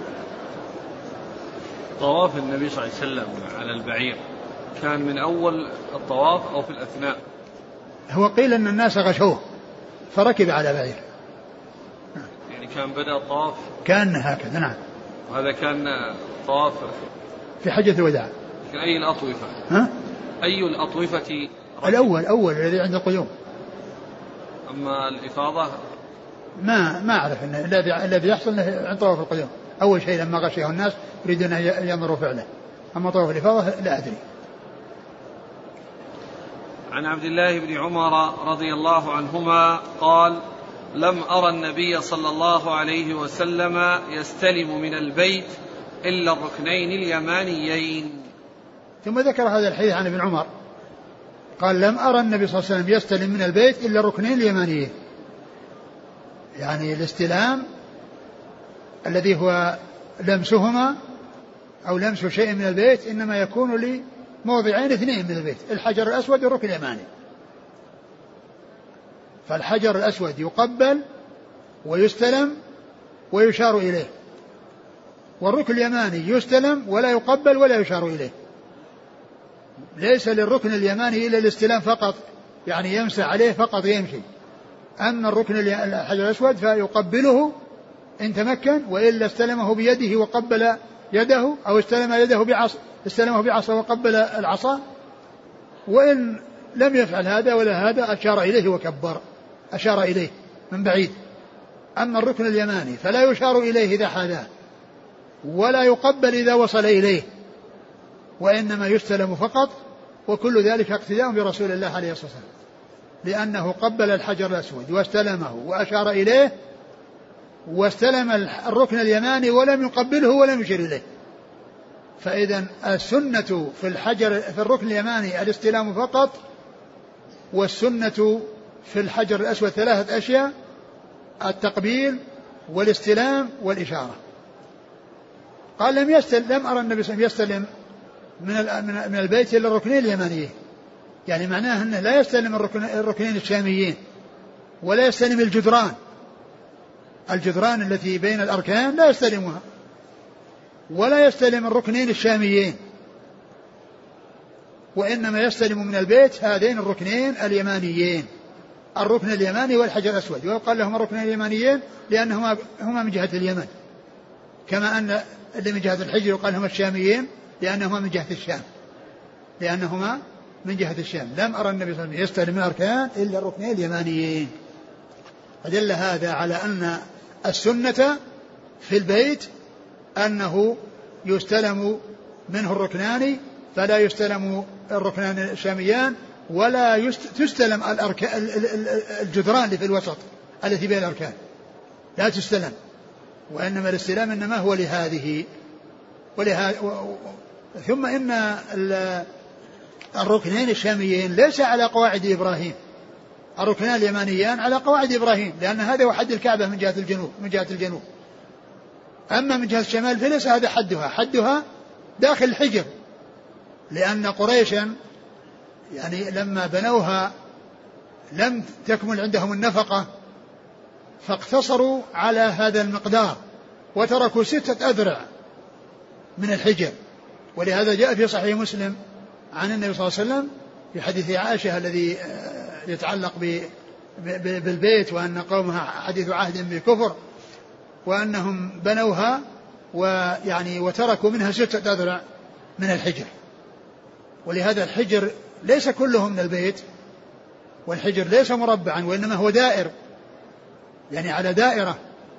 طواف النبي صلى الله عليه وسلم على البعير كان من أول الطواف أو في الأثناء؟ هو قيل أن الناس غشوه فركب على بعير. نعم. يعني كان بدأ الطواف كان هكذا. نعم. وهذا كان طواف في حجة الوداع. في أي الأطوفة؟ ها؟ أي الأطوفة؟ الأول أول الذي عند القيوم. أما الإفاضة ما ما أعرف إن الذي الذي يحصل عند طواف القيوم أول شيء لما غشيه الناس يريدون أن يمروا فعله. أما طواف الإفاضة لا أدري. عن عبد الله بن عمر رضي الله عنهما قال: لم أرى النبي صلى الله عليه وسلم يستلم من البيت إلا الركنين اليمانيين. ثم ذكر هذا الحديث عن ابن عمر قال: لم أرى النبي صلى الله عليه وسلم يستلم من البيت إلا الركنين اليمانيين، يعني الاستلام الذي هو لمسهما أو لمس شيء من البيت إنما يكون لموضعين اثنين من البيت، الحجر الأسود والركن اليماني. فالحجر الأسود يقبل ويستلم ويشار إليه، والركن اليماني يستلم ولا يقبل ولا يشار إليه. ليس للركن اليماني إلا الاستلام فقط، يعني يمسح عليه فقط يمشي. أما الركن الحجر الأسود فيقبله إن تمكن، وإلا استلمه بيده وقبل يده، أو استلم يده بعصا استلمه بعصا وقبل العصا، وإن لم يفعل هذا ولا هذا أشار إليه وكبر، أشار إليه من بعيد. أما الركن اليماني فلا يشار إليه إذا حاذاه ولا يقبل إذا وصل إليه، وإنما يستلم فقط، وكل ذلك اقتداء برسول الله عليه الصلاة والسلام، لأنه قبل الحجر الأسود واستلمه وأشار إليه، واستلم الركن اليماني ولم يقبله ولم يشير إليه. فإذا السنة في الحجر في الركن اليماني الاستلام فقط، والسنة في الحجر الأسود ثلاثة أشياء: التقبيل والاستلام والإشارة. قال: لم يستلم لم أرى النبي صلى الله عليه وسلم يستلم من من البيت إلا الركنين اليمانيين، يعني معناه أنه لا يستلم الركن الركنين الشاميين، ولا يستلم الجدران الجدران التي بين الأركان لا يستلمها، ولا يستلم الركنين الشاميين، وإنما يستلم من البيت هذين الركنين اليمانيين، الركن اليماني والحجر الأسود. ويقال لهما الركنين اليمانيين لأنهما هما من جهة اليمن، كما أن اللي من جهة الحجر يقال لهما الشاميين لأنهما من جهة الشام لأنهما من جهة الشام. لم أرى النبي صلى الله عليه وسلم يستلم من الأركان إلا الركنين اليمانيين. فدل هذا على أن السنة في البيت أنه يستلم منه الركنان، فلا يستلم الركنان الشاميان، ولا تستلم الجدران اللي في الوسط التي بين الأركان لا تستلم، وإنما الاستلام إنما هو لهذه ولهذه. ثم إن الركنين الشاميين ليس على قواعد إبراهيم، الركنان اليمانيان على قواعد إبراهيم، لأن هذا هو حد الكعبة من جهة الجنوب من جهة الجنوب أما من جهة الشمال فليس هذا حدها حدها داخل الحجر، لأن قريشا يعني لما بنوها لم تكمل عندهم النفقة فاقتصروا على هذا المقدار وتركوا ستة أذرع من الحجر. ولهذا جاء في صحيح مسلم عن النبي صلى الله عليه وسلم في حديث عائشة الذي يتعلق بالبيت، وأن قومها حديث عهد بكفر، وأنهم بنوها ويعني وتركوا منها ستة أذرع من الحجر. ولهذا الحجر ليس كله من البيت، والحجر ليس مربعا وإنما هو دائر، يعني على دائرة،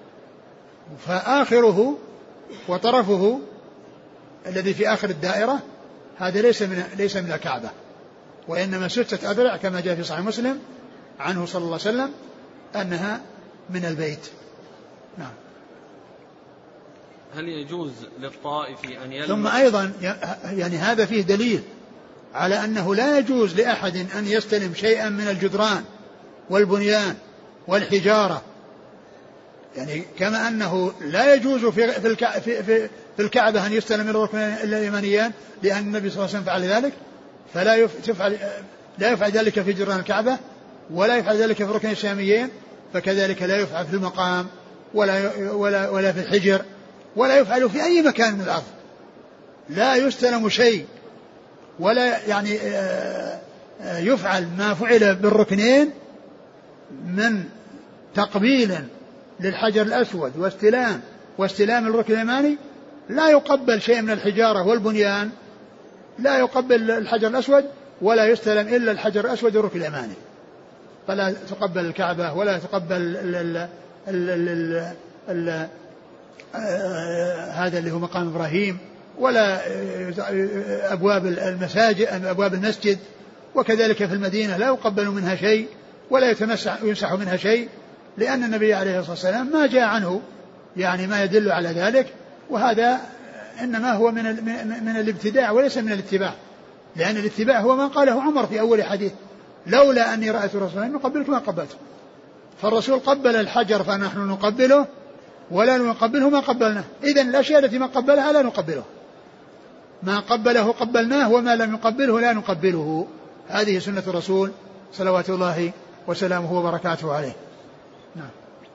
فآخره وطرفه الذي في آخر الدائرة هذا ليس من ليس من الكعبة، وإنما ستة أذرع كما جاء في صحيح مسلم عنه صلى الله عليه وسلم أنها من البيت. نعم. هل يجوز للطائف أن يلمس؟ ثم أيضا يعني هذا فيه دليل على أنه لا يجوز لأحد أن يستلم شيئا من الجدران والبنيان والحجارة، يعني كما أنه لا يجوز في في في, في الكعبة أن يستلم من الركن اليمانيان لأن النبي صلى الله عليه وسلم فعل ذلك، فلا يفعل لا يفعل ذلك في جدران الكعبة ولا يفعل ذلك في الركن الشاميين، فكذلك لا يفعل في المقام ولا ولا ولا في الحجر ولا يفعل في أي مكان من الأرض. لا يستلم شيء ولا يعني يفعل ما فعل بالركنين من تقبيل للحجر الأسود واستلام واستلام الركن اليماني. لا يقبل شيء من الحجارة والبنيان، لا يقبل الحجر الأسود ولا يستلم إلا الحجر الأسود والركن اليماني. فلا تقبل الكعبة ولا تقبل ال ال ال ال ال هذا اللي هو مقام إبراهيم ولا أبواب المساجد أبواب المسجد، وكذلك في المدينة لا يقبل منها شيء ولا يمسح منها شيء، لأن النبي عليه الصلاة والسلام ما جاء عنه يعني ما يدل على ذلك، وهذا إنما هو من من الابتداع وليس من الاتباع، لأن الاتباع هو ما قاله عمر في أول حديث لولا أني رأيت رسولا نقبلك ما قبلته. فالرسول قبل الحجر فنحن نقبله ولا نقبله ما قبلناه. إذن الأشياء التي ما قبلها لا نقبله، ما قبله قبلناه وما لم يقبله لا نقبله. هذه سنة الرسول صلوات الله وسلامه وبركاته عليه. نعم.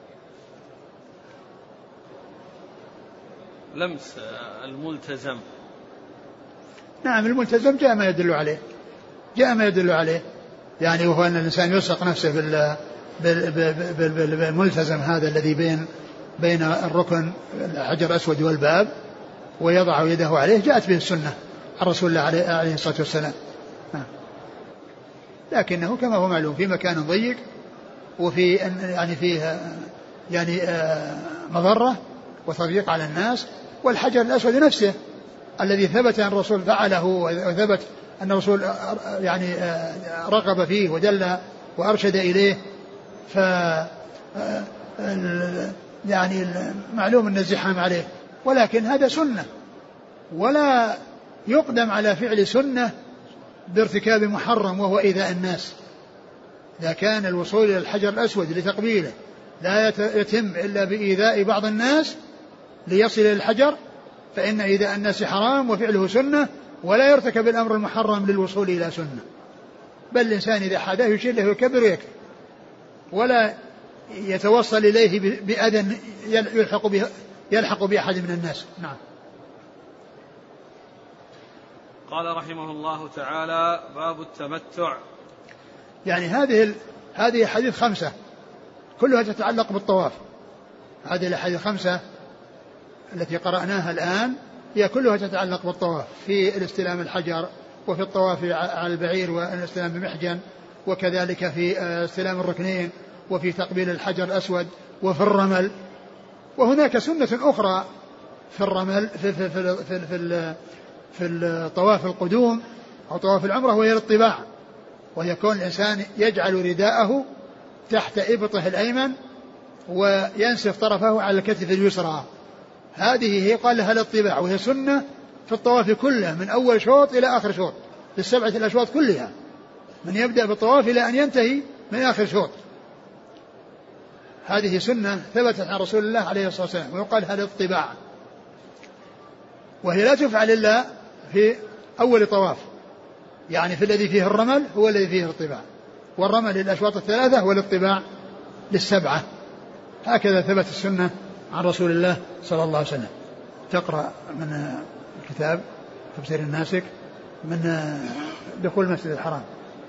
لمس الملتزم. نعم الملتزم جاء ما يدل عليه جاء ما يدل عليه يعني وهو أن الإنسان يلصق نفسه بالملتزم هذا الذي بين بين الركن الحجر الأسود والباب ويضع يده عليه، جاءت به السنة عن رسول الله عليه الصلاة والسلام. لكنه كما هو معلوم في مكان ضيق وفي يعني فيه يعني مضرة وتضييق على الناس، والحجر الأسود نفسه الذي ثبت أن الرسول فعله وثبت أن الرسول يعني رغب فيه ودل وأرشد إليه، ف يعني معلوم أن الزحام عليه، ولكن هذا سنة ولا يقدم على فعل سنة بارتكاب محرم وهو إيذاء الناس. إذا كان الوصول إلى الحجر الأسود لتقبيله لا يتم إلا بإيذاء بعض الناس ليصل إلى الحجر فإن إيذاء الناس حرام وفعله سنة، ولا يرتكب الأمر المحرم للوصول إلى سنة، بل الإنسان إذا حداه يشير له يكبر ويكفر ولا يتوصل إليه بأذى يلحق به يلحق بأحد من الناس. نعم. قال رحمه الله تعالى: باب التمتع. يعني هذه ال... هذه حديث خمسة كلها تتعلق بالطواف. هذه الحديث خمسة التي قرأناها الآن هي كلها تتعلق بالطواف، في الاستلام الحجر وفي الطواف على البعير والاستلام بمحجن، وكذلك في استلام الركنين، وفي تقبيل الحجر الأسود، وفي الرمل. وهناك سنة أخرى في الرمل في في في في, في, في الطواف القدوم أو طواف العمرة، وهي الاطباع، ويكون الإنسان يجعل رداءه تحت إبطه الأيمن وينسف طرفه على الكتف اليسرى. هذه هي قال لها الاطباع، وهي سنة في الطواف كله من أول شوط إلى آخر شوط، في السبعة الأشواط كلها، من يبدأ بالطواف إلى أن ينتهي من آخر شوط. هذه سنة ثبتت عن رسول الله عليه الصلاة والسلام، ويقال هذا الاطباع، وهي لا تفعل إلا في أول طواف، يعني في الذي فيه الرمل هو الذي فيه الاطباع، والرمل للأشواط الثلاثة والاطباع للسبعة. هكذا ثبت السنة عن رسول الله صلى الله عليه وسلم. تقرأ من الكتاب تفسير الناسك من دخول المسجد الحرام.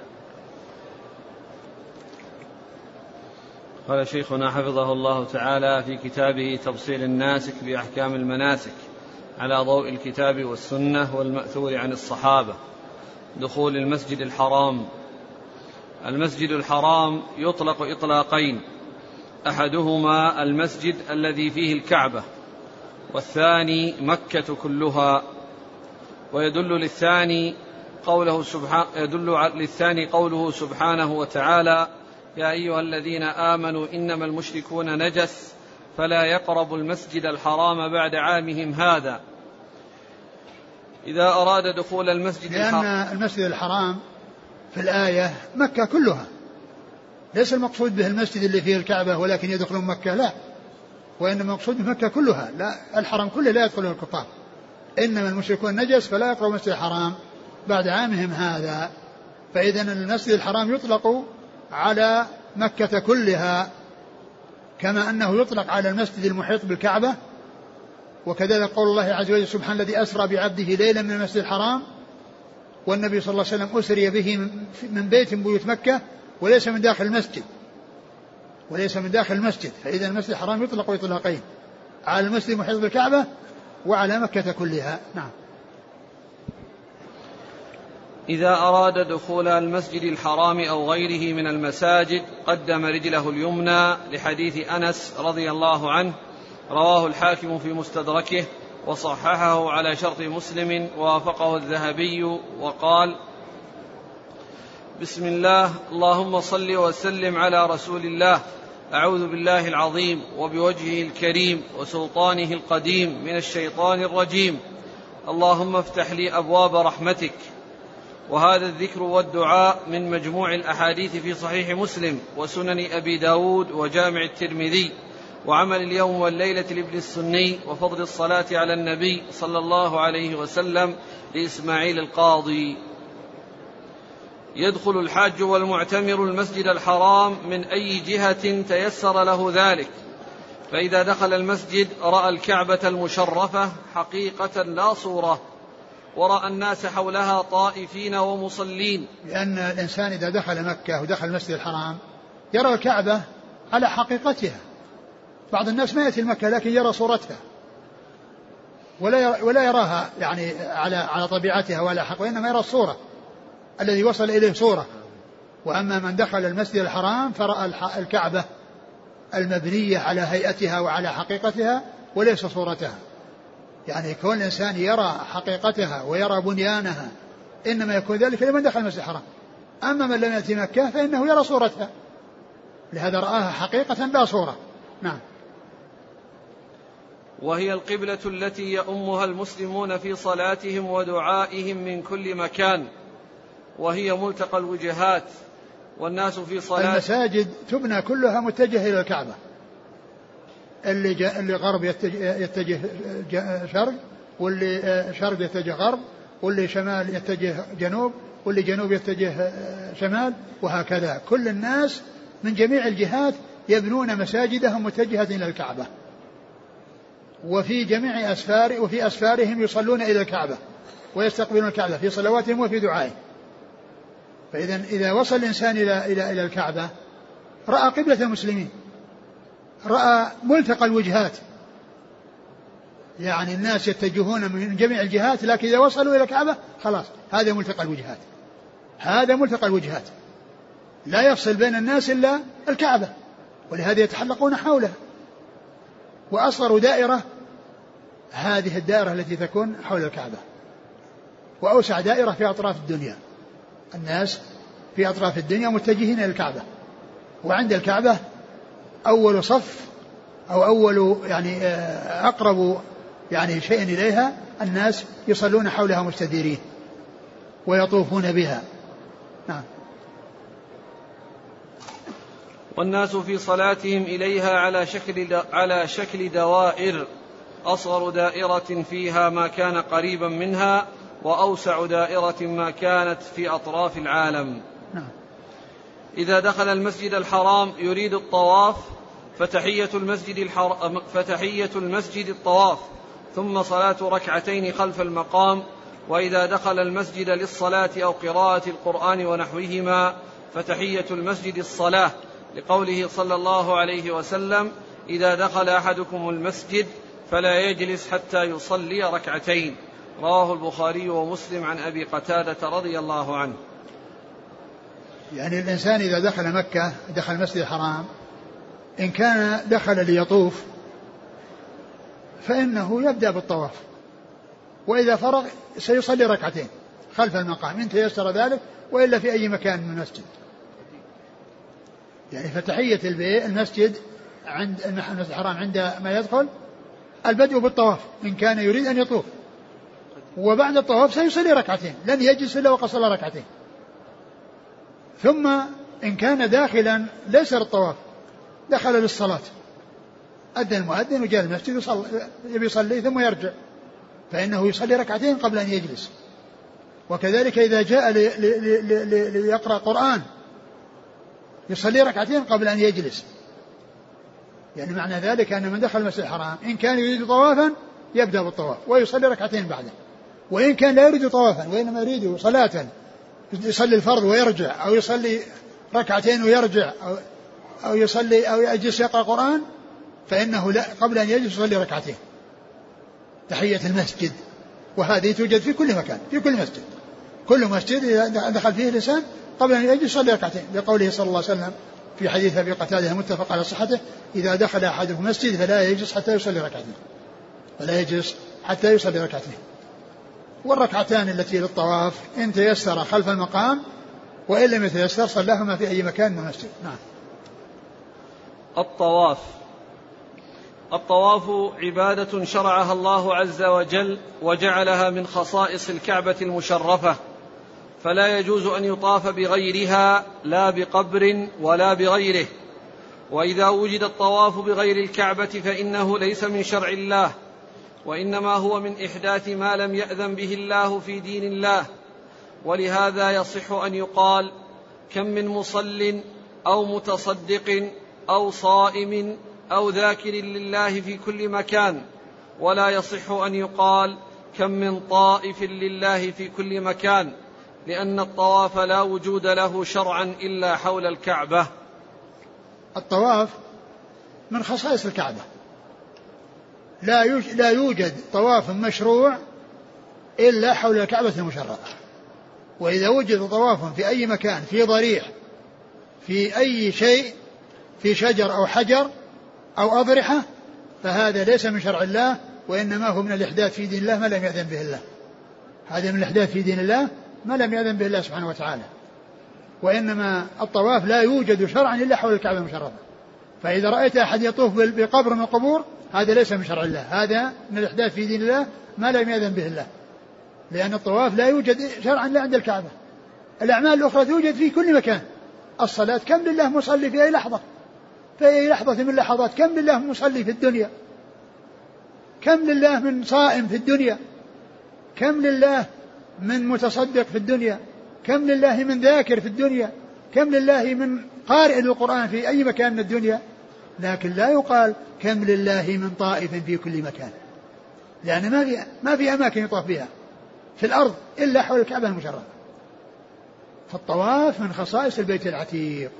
قال شيخنا حفظه الله تعالى في كتابه تبصير الناسك بأحكام المناسك على ضوء الكتاب والسنة والمأثور عن الصحابة: دخول المسجد الحرام. المسجد الحرام يطلق إطلاقين: أحدهما المسجد الذي فيه الكعبة، والثاني مكة كلها. ويدل للثاني قوله سبحانه يدل للثاني قوله سبحانه وتعالى: يا أيها الذين آمنوا إنما المشركون نجس فلا يقربوا المسجد الحرام بعد عامهم هذا. إذا أراد دخول المسجد الحرام، لأن المسجد الحرام في الآية مكة كلها، ليس المقصود به المسجد اللي فيه الكعبة ولكن يدخلون مكة، لا، وإنما المقصود بمكة كلها، لا، الحرم كله لا يدخله الكفار. إنما المشركون نجس فلا يقربوا المسجد الحرام بعد عامهم هذا. فإذا المسجد الحرام يطلق على مكة كلها كما أنه يطلق على المسجد المحيط بالكعبة. وكذلك قول الله عز وجل سبحان الذي أسرى بعبده ليلا من المسجد الحرام، والنبي صلى الله عليه وسلم أسري به من بيت من بيوت مكة وليس من داخل المسجد وليس من داخل المسجد. فإذا المسجد الحرام يطلق إطلاقين على المسجد المحيط بالكعبة وعلى مكة كلها. نعم. إذا أراد دخول المسجد الحرام أو غيره من المساجد قدم رجله اليمنى لحديث أنس رضي الله عنه، رواه الحاكم في مستدركه وصححه على شرط مسلم ووافقه الذهبي وقال: بسم الله، اللهم صل وسلم على رسول الله، أعوذ بالله العظيم وبوجهه الكريم وسلطانه القديم من الشيطان الرجيم، اللهم افتح لي أبواب رحمتك. وهذا الذكر والدعاء من مجموع الأحاديث في صحيح مسلم وسنن أبي داود وجامع الترمذي وعمل اليوم والليلة لابن السني وفضل الصلاة على النبي صلى الله عليه وسلم لإسماعيل القاضي. يدخل الحاج والمعتمر المسجد الحرام من أي جهة تيسر له ذلك، فإذا دخل المسجد رأى الكعبة المشرفة حقيقة لا صورة، ورأى الناس حولها طائفين ومصلين. لأن الإنسان إذا دخل مكة ودخل المسجد الحرام يرى الكعبة على حقيقتها. بعض الناس ما يأتي المكة لكن يرى صورتها ولا يرى ولا يراها يعني على على طبيعتها ولا حق، وإنما يرى الصورة الذي وصل إليه صورة. وأما من دخل المسجد الحرام فرأى الكعبة المبنية على هيئتها وعلى حقيقتها وليس صورتها. يعني كون الإنسان يرى حقيقتها ويرى بنيانها إنما يكون ذلك لمن دخل المسجد الحرام. أما من لم يأتي مكة فإنه يرى صورتها، لهذا رآها حقيقة لا صورة. نعم. وهي القبلة التي يؤمها المسلمون في صلاتهم ودعائهم من كل مكان، وهي ملتقى الوجهات، والناس في صلاة. المساجد تبنى كلها متجهة إلى الكعبة، اللي, جا... اللي غرب يتجه, يتجه شرق، واللي شرق يتجه غرب، واللي شمال يتجه جنوب، واللي جنوب يتجه شمال، وهكذا كل الناس من جميع الجهات يبنون مساجدهم متجهة إلى الكعبة، وفي جميع أسفار وفي أسفارهم يصلون إلى الكعبة ويستقبلون الكعبة في صلواتهم وفي دعائهم. فإذا إذا وصل الإنسان إلى إلى إلى الكعبة رأى قبلة المسلمين، رأى ملتقى الوجهات، يعني الناس يتجهون من جميع الجهات، لكن إذا وصلوا إلى الكعبة خلاص هذا ملتقى الوجهات، هذا ملتقى الوجهات، لا يفصل بين الناس إلا الكعبة، ولهذا يتحلقون حولها. وأصغر دائرة هذه الدائرة التي تكون حول الكعبة، وأوسع دائرة في أطراف الدنيا، الناس في أطراف الدنيا متجهين إلى الكعبة، وعند الكعبة أول صف أو أول يعني أقرب يعني شيء إليها الناس يصلون حولها مستديرين ويطوفون بها. نعم. والناس في صلاتهم إليها على شكل على شكل دوائر، أصغر دائرة فيها ما كان قريبا منها، وأوسع دائرة ما كانت في أطراف العالم. نعم. إذا دخل المسجد الحرام يريد الطواف فتحية المسجد الحرام فتحية المسجد الطواف، ثم صلاة ركعتين خلف المقام. وإذا دخل المسجد للصلاة أو قراءة القرآن ونحوهما فتحية المسجد الصلاة، لقوله صلى الله عليه وسلم: إذا دخل أحدكم المسجد فلا يجلس حتى يصلي ركعتين. رواه البخاري ومسلم عن أبي قتادة رضي الله عنه. يعني الإنسان إذا دخل مكة دخل المسجد الحرام إن كان دخل ليطوف فإنه يبدأ بالطواف، وإذا فرغ سيصلي ركعتين خلف المقام إن تيسر ذلك، وإلا في أي مكان من المسجد. يعني فتحية المسجد عند المسجد الحرام عند ما يدخل البدء بالطواف إن كان يريد أن يطوف، وبعد الطواف سيصلي ركعتين، لن يجلس إلا وقد صلى ركعتين. ثم إن كان داخلا ليس للطواف دخل للصلاة، أذن المؤذن وجاء المسجد يبي يصلي ثم يرجع، فإنه يصلي ركعتين قبل أن يجلس. وكذلك إذا جاء لي لي لي ليقرأ قرآن يصلي ركعتين قبل أن يجلس. يعني معنى ذلك أن من دخل المسجد الحرام إن كان يريد طوافا يبدأ بالطواف ويصلي ركعتين بعده، وإن كان لا يريد طوافا وإنما يريد صلاة يصلي الفرض ويرجع، أو يصلي ركعتين ويرجع، أو, أو يصلي أو يجلس يقرأ قرآن، فإنه لا قبل أن يجلس يصلي ركعتين تحية المسجد. وهذه توجد في كل مكان، في كل مسجد، كل مسجد إذا دخل فيه الإنسان قبل أن يجلس يصلي ركعتين، لقوله صلى الله عليه وسلم في حديث أبي قتادة متفق على صحته: إذا دخل أحدكم المسجد فلا يجلس حتى يصلي ركعتين، فلا يجلس حتى يصلي ركعتين. والركعتان التي للطواف إن تيسر خلف المقام، وإن لم يتيسر صلاهما في أي مكان من المسجد. نعم. الطواف الطواف عبادة شرعها الله عز وجل وجعلها من خصائص الكعبة المشرفة، فلا يجوز أن يطاف بغيرها لا بقبر ولا بغيره. وإذا وجد الطواف بغير الكعبة فإنه ليس من شرع الله، وإنما هو من إحداث ما لم يأذن به الله في دين الله. ولهذا يصح أن يقال: كم من مصل أو متصدق أو صائم أو ذاكر لله في كل مكان، ولا يصح أن يقال: كم من طائف لله في كل مكان، لأن الطواف لا وجود له شرعا إلا حول الكعبة. الطواف من خصائص الكعبة، لا يوجد طواف مشروع إلا حول الكعبة المشرفة. وإذا وجد طواف في أي مكان، في ضريح، في أي شيء، في شجر أو حجر أو أضرحة، فهذا ليس من شرع الله، وإنما هو من الإحداث في دين الله ما لم يأذن به الله. هذا من الإحداث في دين الله ما لم يأذن به الله سبحانه وتعالى. وإنما الطواف لا يوجد شرعا إلا حول الكعبة المشرفة. فإذا رأيت أحد يطوف بقبر من القبور هذا ليس من شرع الله، هذا من الإحداث في دين الله ما لم يأذن به الله، لأن الطواف لا يوجد شرعا إلا عند الكعبة. الأعمال الأخرى توجد في كل مكان. الصلاة كم لله مصلي في أي لحظة، في أي لحظة من لحظات، كم لله مصلي في الدنيا، كم لله من صائم في الدنيا، كم لله من متصدق في الدنيا، كم لله من ذاكر في الدنيا، كم لله من قارئ للقرآن في أي مكان من الدنيا. لكن لا يقال كم لله من طائف في كل مكان، لأن ما في ما في أماكن يطاف بها في الأرض إلا حول الكعبة المشرفة. فالطواف من خصائص البيت العتيق،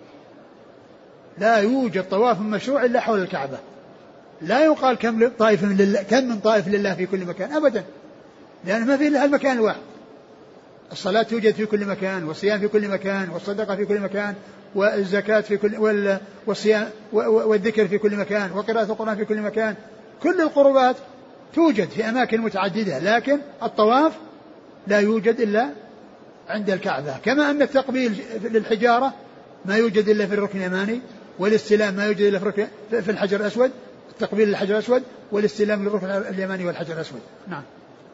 لا يوجد طواف مشروع إلا حول الكعبة. لا يقال كم طائف من لله، كم من طائف لله في كل مكان، أبدا، لأن ما في إلا المكان الواحد. الصلاة توجد في كل مكان، والصيام في كل مكان، والصدقة في كل مكان، والزكاة في كل، والصيام والذكر في كل مكان، وقراءة القرآن في كل مكان. كل القربات توجد في أماكن متعددة، لكن الطواف لا يوجد إلا عند الكعبة. كما أن التقبيل للحجارة ما يوجد إلا في الركن اليماني، والاستلام ما يوجد إلا في, الركن في الحجر الأسود، التقبيل للحجر الأسود والاستلام للركن اليماني والحجر الأسود. نعم.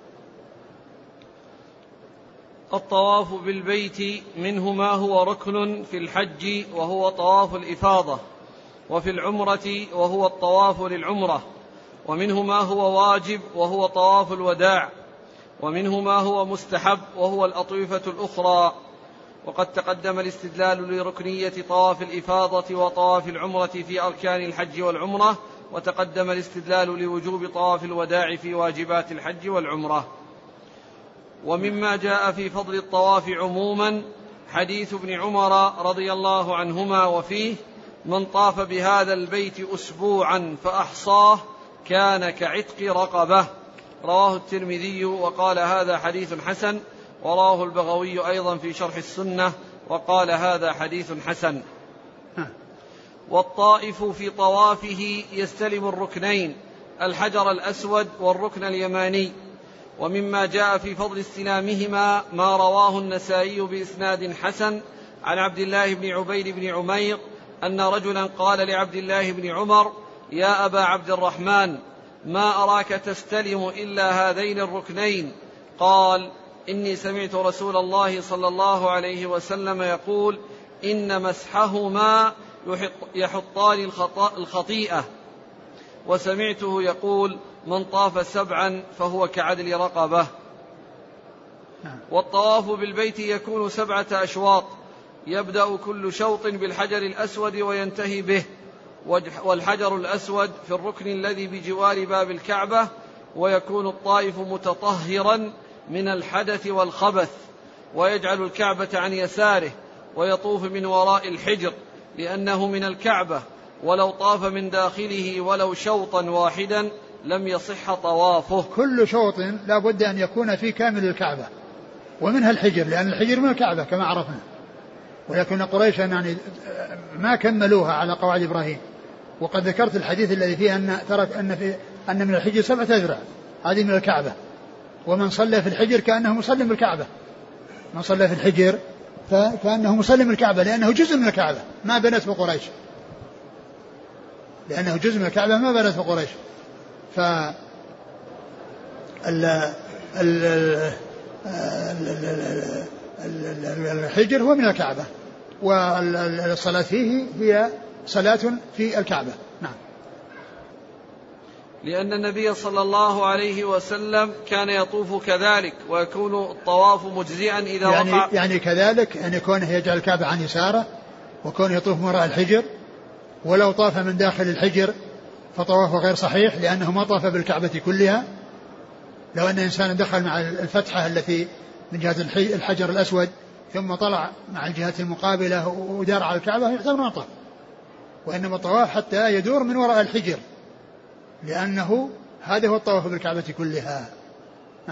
الطواف بالبيت منه ما هو ركن في الحج وهو طواف الإفاضة، وفي العمرة وهو الطواف للعمرة، ومنه ما هو واجب وهو طواف الوداع، ومنه ما هو مستحب وهو الأطوفة الأخرى. وقد تقدم الاستدلال لركنية طواف الإفاضة وطواف العمرة في أركان الحج والعمرة، وتقدم الاستدلال لوجوب طواف الوداع في واجبات الحج والعمرة. ومما جاء في فضل الطواف عموما حديث ابن عمر رضي الله عنهما، وفيه: من طاف بهذا البيت أسبوعا فأحصاه كان كعتق رقبة. رواه الترمذي وقال هذا حديث حسن، وراه البغوي أيضا في شرح السنة وقال هذا حديث حسن. والطائف في طوافه يستلم الركنين، الحجر الأسود والركن اليماني. ومما جاء في فضل استلامهما ما رواه النسائي بإسناد حسن عن عبد الله بن عبيد بن عمير أن رجلا قال لعبد الله بن عمر: يا أبا عبد الرحمن، ما أراك تستلم إلا هذين الركنين؟ قال: إني سمعت رسول الله صلى الله عليه وسلم يقول: إن مسحهما يحطان الخطيئة. وسمعته يقول: من طاف سبعا فهو كعدل رقبة. والطواف بالبيت يكون سبعة أشواط، يبدأ كل شوط بالحجر الأسود وينتهي به، والحجر الأسود في الركن الذي بجوار باب الكعبة، ويكون الطائف متطهرا من الحدث والخبث، ويجعل الكعبة عن يساره، ويطوف من وراء الحجر لأنه من الكعبة، ولو طاف من داخله ولو شوطا واحدا لم يصح طوافه. كل شوط لا بد أن يكون في كامل الكعبة ومنها الحجر، لأن الحجر من الكعبة كما عرفنا، ولكن قريش يعني ما كملوها على قواعد إبراهيم. وقد ذكرت الحديث الذي فيه أن ترك أن في أن من الحجر سبعة أذرع، هذه من الكعبة، ومن صلى في الحجر كأنه مسلم بالكعبة، من صلى في الحجر فكأنه مسلم الكعبة، لأنه جزء من الكعبة ما بنته قريش، لأنه جزء من الكعبة ما بنته قريش. ف الحجر هو من الكعبة، والصلاة فيه هي صلاة في الكعبة. نعم. لأن النبي صلى الله عليه وسلم كان يطوف كذلك، ويكون الطواف مجزئا إذا يعني وقع يعني كذلك أن يكون يجعل الكعبة عن يساره، وكون يطوف وراء الحجر، ولو طاف من داخل الحجر فطوافه غير صحيح لأنه ما طاف بالكعبة كلها. لو أن إنسان دخل مع الفتحة التي من جهة الحجر الأسود ثم طلع مع الجهة المقابلة ودار على الكعبة يعتبر ما طاف، وإنما الطواف حتى يدور من وراء الحجر، لأنه هذا هو الطواف بالكعبة كلها. ها.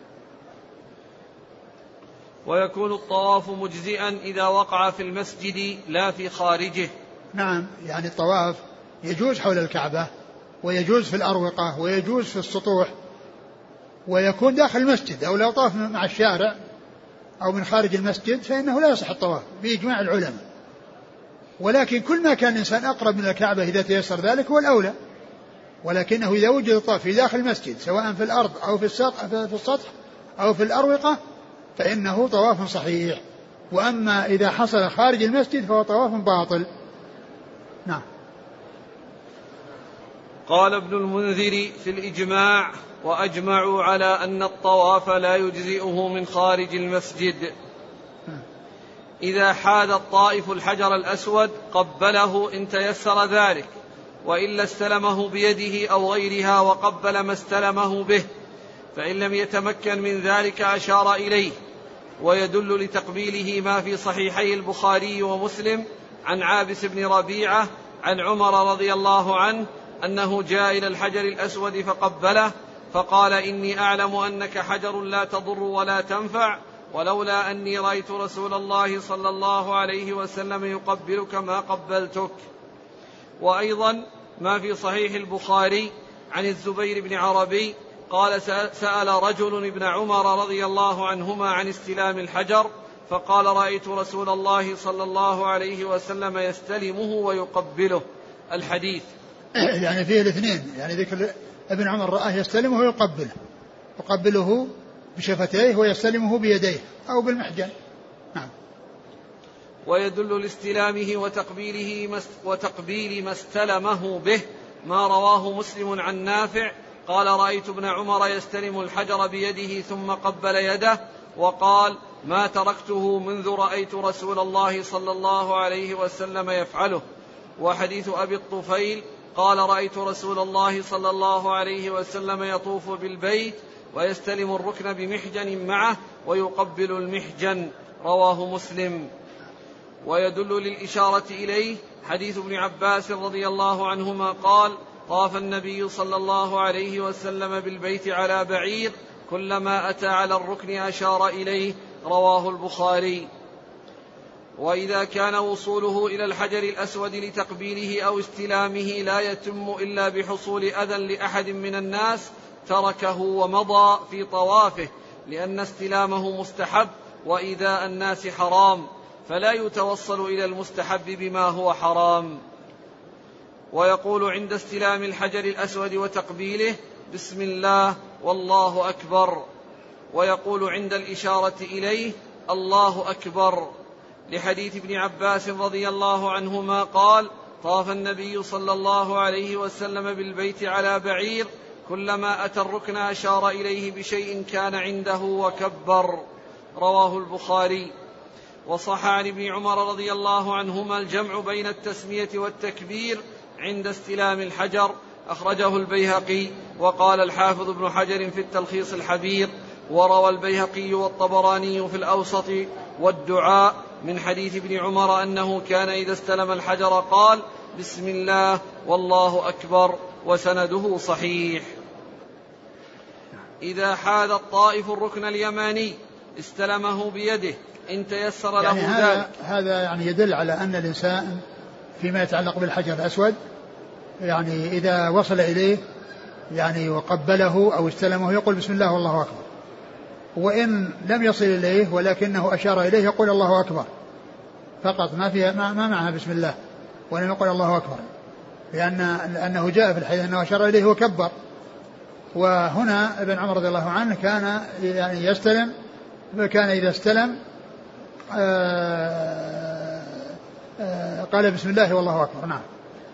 ويكون الطواف مجزئا إذا وقع في المسجد لا في خارجه. نعم، يعني الطواف يجوز حول الكعبة، ويجوز في الأروقة، ويجوز في السطوح، ويكون داخل المسجد، أو لو طاف مع الشارع أو من خارج المسجد فإنه لا يصح الطواف بإجماع العلماء. ولكن كل ما كان الإنسان أقرب من الكعبة إذا تيسر ذلك هو الأولى، ولكنه إذا وجد الطواف في داخل المسجد سواء في الأرض أو في السطح أو في الأروقة فإنه طواف صحيح. وأما إذا حصل خارج المسجد فهو طواف باطل. نعم. قال ابن المنذر في الإجماع: وأجمعوا على أن الطواف لا يجزئه من خارج المسجد. إذا حاد الطائف الحجر الأسود قبله إن تيسر ذلك، وإلا استلمه بيده أو غيرها وقبل ما استلمه به، فإن لم يتمكن من ذلك أشار إليه. ويدل لتقبيله ما في صحيحي البخاري ومسلم عن عابس بن ربيعة عن عمر رضي الله عنه أنه جاء إلى الحجر الأسود فقبله فقال: إني أعلم أنك حجر لا تضر ولا تنفع، ولولا أني رأيت رسول الله صلى الله عليه وسلم يقبلك ما قبلتك. وأيضا ما في صحيح البخاري عن الزبير بن عربي قال: سأل رجل ابن عمر رضي الله عنهما عن استلام الحجر فقال: رأيت رسول الله صلى الله عليه وسلم يستلمه ويقبله. الحديث يعني فيه الاثنين، يعني ذكر ابن عمر رآه يستلمه ويقبله، يقبله بشفتيه ويستلمه بيديه أو بالمحجن. نعم. ويدل لاستلامه وتقبيله وتقبيل ما استلمه به ما رواه مسلم عن نافع قال: رأيت ابن عمر يستلم الحجر بيده ثم قبل يده، وقال: ما تركته منذ رأيت رسول الله صلى الله عليه وسلم يفعله. وحديث أبي الطفيل قال: رأيت رسول الله صلى الله عليه وسلم يطوف بالبيت ويستلم الركن بمحجن معه ويقبل المحجن، رواه مسلم. ويدل للإشارة إليه حديث ابن عباس رضي الله عنهما قال: طاف النبي صلى الله عليه وسلم بالبيت على بعير، كلما أتى على الركن أشار إليه، رواه البخاري. وإذا كان وصوله إلى الحجر الأسود لتقبيله أو استلامه لا يتم إلا بحصول أذى لأحد من الناس تركه ومضى في طوافه، لأن استلامه مستحب وإيذاء الناس حرام، فلا يتوصل إلى المستحب بما هو حرام. ويقول عند استلام الحجر الأسود وتقبيله: بسم الله والله أكبر. ويقول عند الإشارة إليه: الله أكبر، لحديث ابن عباس رضي الله عنهما قال: طاف النبي صلى الله عليه وسلم بالبيت على بعير، كلما أتى الركن أشار إليه بشيء كان عنده وكبر. رواه البخاري. وصح عن ابن عمر رضي الله عنهما الجمع بين التسمية والتكبير عند استلام الحجر، أخرجه البيهقي. وقال الحافظ ابن حجر في التلخيص الحبير: وروى البيهقي والطبراني في الأوسط والدعاء من حديث ابن عمر أنه كان إذا استلم الحجر قال: بسم الله والله أكبر، وسنده صحيح. إذا حاذ الطائف الركن اليماني استلمه بيده إن تيسر له يعني هذا ذلك. هذا يعني يدل على أن الإنسان فيما يتعلق بالحجر الأسود يعني إذا وصل إليه يعني وقبله أو استلمه يقول بسم الله والله أكبر، وإن لم يصل إليه ولكنه أشار إليه يقول الله أكبر فقط، ما فيها ما, ما معها بسم الله، ولم يقول الله أكبر، لأن لأنه جاء في الحديث أنه أشار إليه وكبر. وهنا ابن عمر رضي الله عنه كان يعني يستلم، كان إذا استلم آآ آآ قال بسم الله والله أكبر. نعم.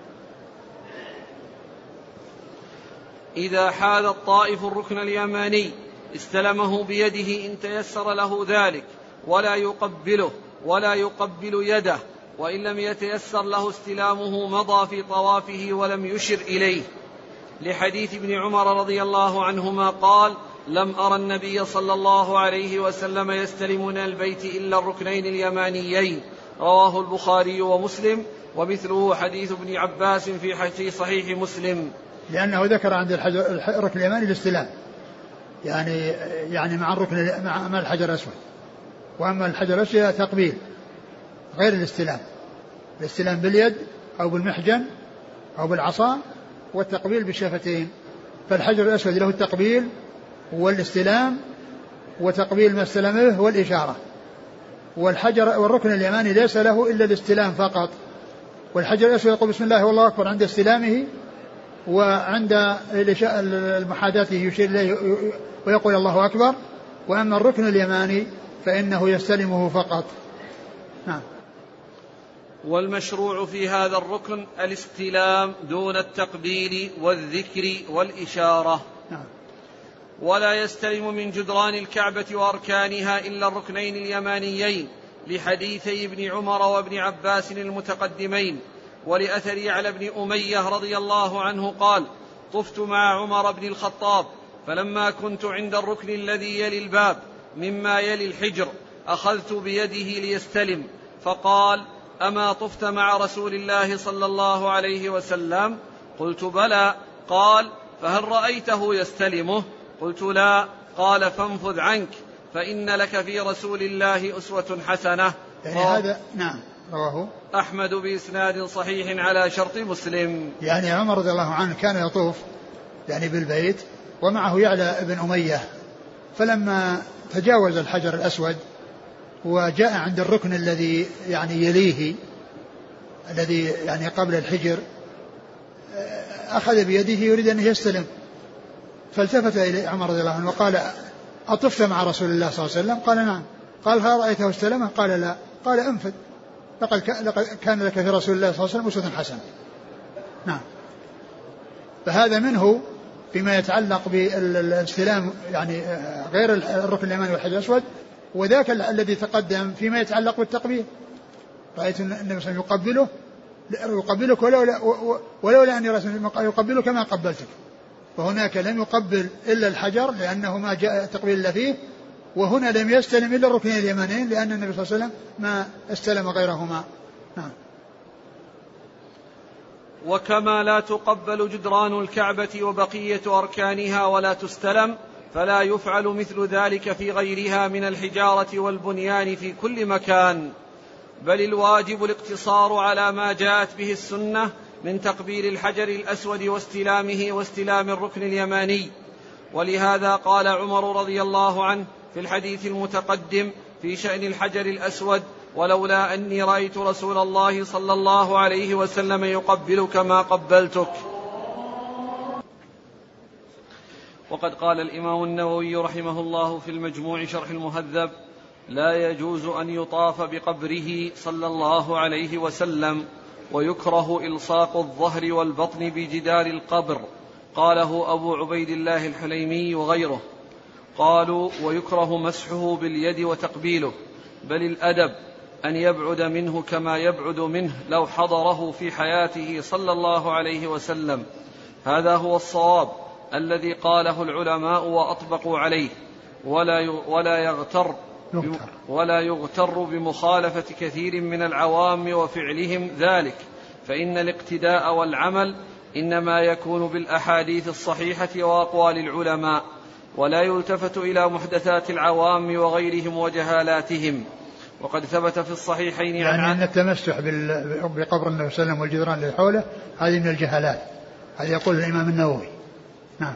إذا حاذ الطائف الركن اليماني استلمه بيده إن تيسر له ذلك، ولا يقبله ولا يقبل يده، وإن لم يتيسر له استلامه مضى في طوافه ولم يشر إليه، لحديث ابن عمر رضي الله عنهما قال: لم أرى النبي صلى الله عليه وسلم يستلم من البيت إلا الركنين اليمانيين. رواه البخاري ومسلم، ومثله حديث ابن عباس في صحيح مسلم. لأنه ذكر عند الركن اليماني الاستلام، يعني يعني مع الركن مع الحجر الأسود، وأما الحجر الأسود تقبيل غير الاستلام، الاستلام باليد أو بالمحجن أو بالعصا، والتقبيل بالشفتين. فالحجر الأسود له التقبيل والاستلام، وتقبيل ما استلمه والإشارة. والحجر والركن اليماني ليس له إلا الاستلام فقط. والحجر الأسود يقول بسم الله والله أكبر عند استلامه، وعند المحاذاته يشير إليه ويقول الله أكبر. وأما الركن اليماني فإنه يستلمه فقط. نعم. والمشروع في هذا الركن الاستلام دون التقبيل والذكر والإشارة. نعم. ولا يستلم من جدران الكعبة وأركانها إلا الركنين اليمانيين، لحديثي ابن عمر وابن عباس المتقدمين. ولأثر على ابن أمية رضي الله عنه قال: طفت مع عمر بن الخطاب، فلما كنت عند الركن الذي يلي الباب مما يلي الحجر أخذت بيده ليستلم، فقال: أما طفت مع رسول الله صلى الله عليه وسلم؟ قلت: بلى. قال: فهل رأيته يستلمه؟ قلت: لا. قال: فانفذ عنك، فإن لك في رسول الله أسوة حسنة. يعني هذا نعم رواه أحمد بإسناد صحيح على شرط مسلم. يعني عمر رضي الله عنه كان يطوف يعني بالبيت ومعه يعلى بن أمية، فلما تجاوز الحجر الأسود وجاء عند الركن الذي يعني يليه الذي يعني قبل الحجر أخذ بيده يريد أن يستلم، فالتفت إليه عمر رضي الله عنه وقال: أطفت مع رسول الله صلى الله عليه وسلم؟ قال: نعم. قال: هل رأيته استلمه؟ قال: لا. قال: انفذ، لقد كان لك في رسول الله صلى الله عليه وسلم أسوة حسنة. نعم. فهذا منه فيما يتعلق بالاستلام يعني غير الركن اليماني والحجر الأسود، وذاك الذي تقدم فيما يتعلق بالتقبيل. رأيت النبي صلى الله عليه وسلم يقبله يقبلك ولولا ولولا أن يقبلك ما قبلتك، وهناك لم يقبل إلا الحجر لأنه ما جاء تقبيل إلا فيه، وهنا لم يستلم إلا الركنين اليمانيين لأن النبي صلى الله عليه وسلم ما استلم غيرهما. نعم. وكما لا تقبل جدران الكعبة وبقية أركانها ولا تستلم، فلا يفعل مثل ذلك في غيرها من الحجارة والبنيان في كل مكان، بل الواجب الاقتصار على ما جاءت به السنة من تقبيل الحجر الأسود واستلامه واستلام الركن اليماني. ولهذا قال عمر رضي الله عنه في الحديث المتقدم في شأن الحجر الأسود: ولولا أني رأيت رسول الله صلى الله عليه وسلم يقبلك ما قبلتك. وقد قال الإمام النووي رحمه الله في المجموع شرح المهذب: لا يجوز أن يطاف بقبره صلى الله عليه وسلم، ويكره إلصاق الظهر والبطن بجدار القبر، قاله أبو عبيد الله الحليمي وغيره. قالوا ويكره مسحه باليد وتقبيله، بل الأدب أن يبعد منه كما يبعد منه لو حضره في حياته صلى الله عليه وسلم. هذا هو الصواب الذي قاله العلماء وأطبقوا عليه، ولا ولا يغتر ولا يغتر بمخالفة كثير من العوام وفعلهم ذلك، فإن الاقتداء والعمل إنما يكون بالأحاديث الصحيحة وأقوال العلماء، ولا يلتفت إلى محدثات العوام وغيرهم وجهالاتهم. وقد ثبت في الصحيحين يعني أن التمسح بقبر النبي صلى الله عليه وسلم والجدران اللي حوله هذه من الجهالات، هذا يقول الإمام النووي. نعم.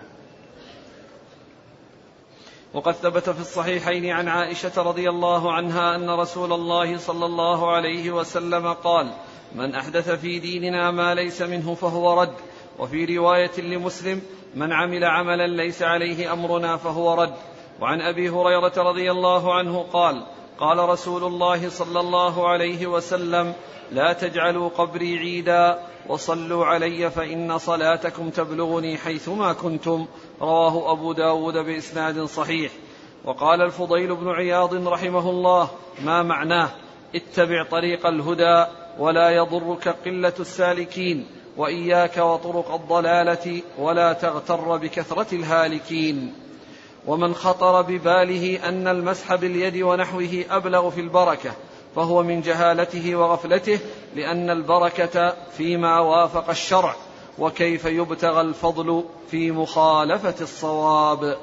وقد ثبت في الصحيحين عن عائشة رضي الله عنها أن رسول الله صلى الله عليه وسلم قال: من أحدث في ديننا ما ليس منه فهو رد. وفي رواية لمسلم: من عمل عملا ليس عليه أمرنا فهو رد. وعن أبي هريرة رضي الله عنه قال: قال رسول الله صلى الله عليه وسلم: لا تجعلوا قبري عيدا وصلوا علي فإن صلاتكم تبلغني حيثما كنتم. رواه أبو داود بإسناد صحيح. وقال الفضيل بن عياض رحمه الله: ما معناه؟ اتبع طريق الهدى ولا يضرك قلة السالكين، وإياك وطرق الضلالة ولا تغتر بكثرة الهالكين. ومن خطر بباله أن المسح باليد ونحوه أبلغ في البركة فهو من جهالته وغفلته، لأن البركة فيما وافق الشرع، وكيف يبتغى الفضل في مخالفة الصواب.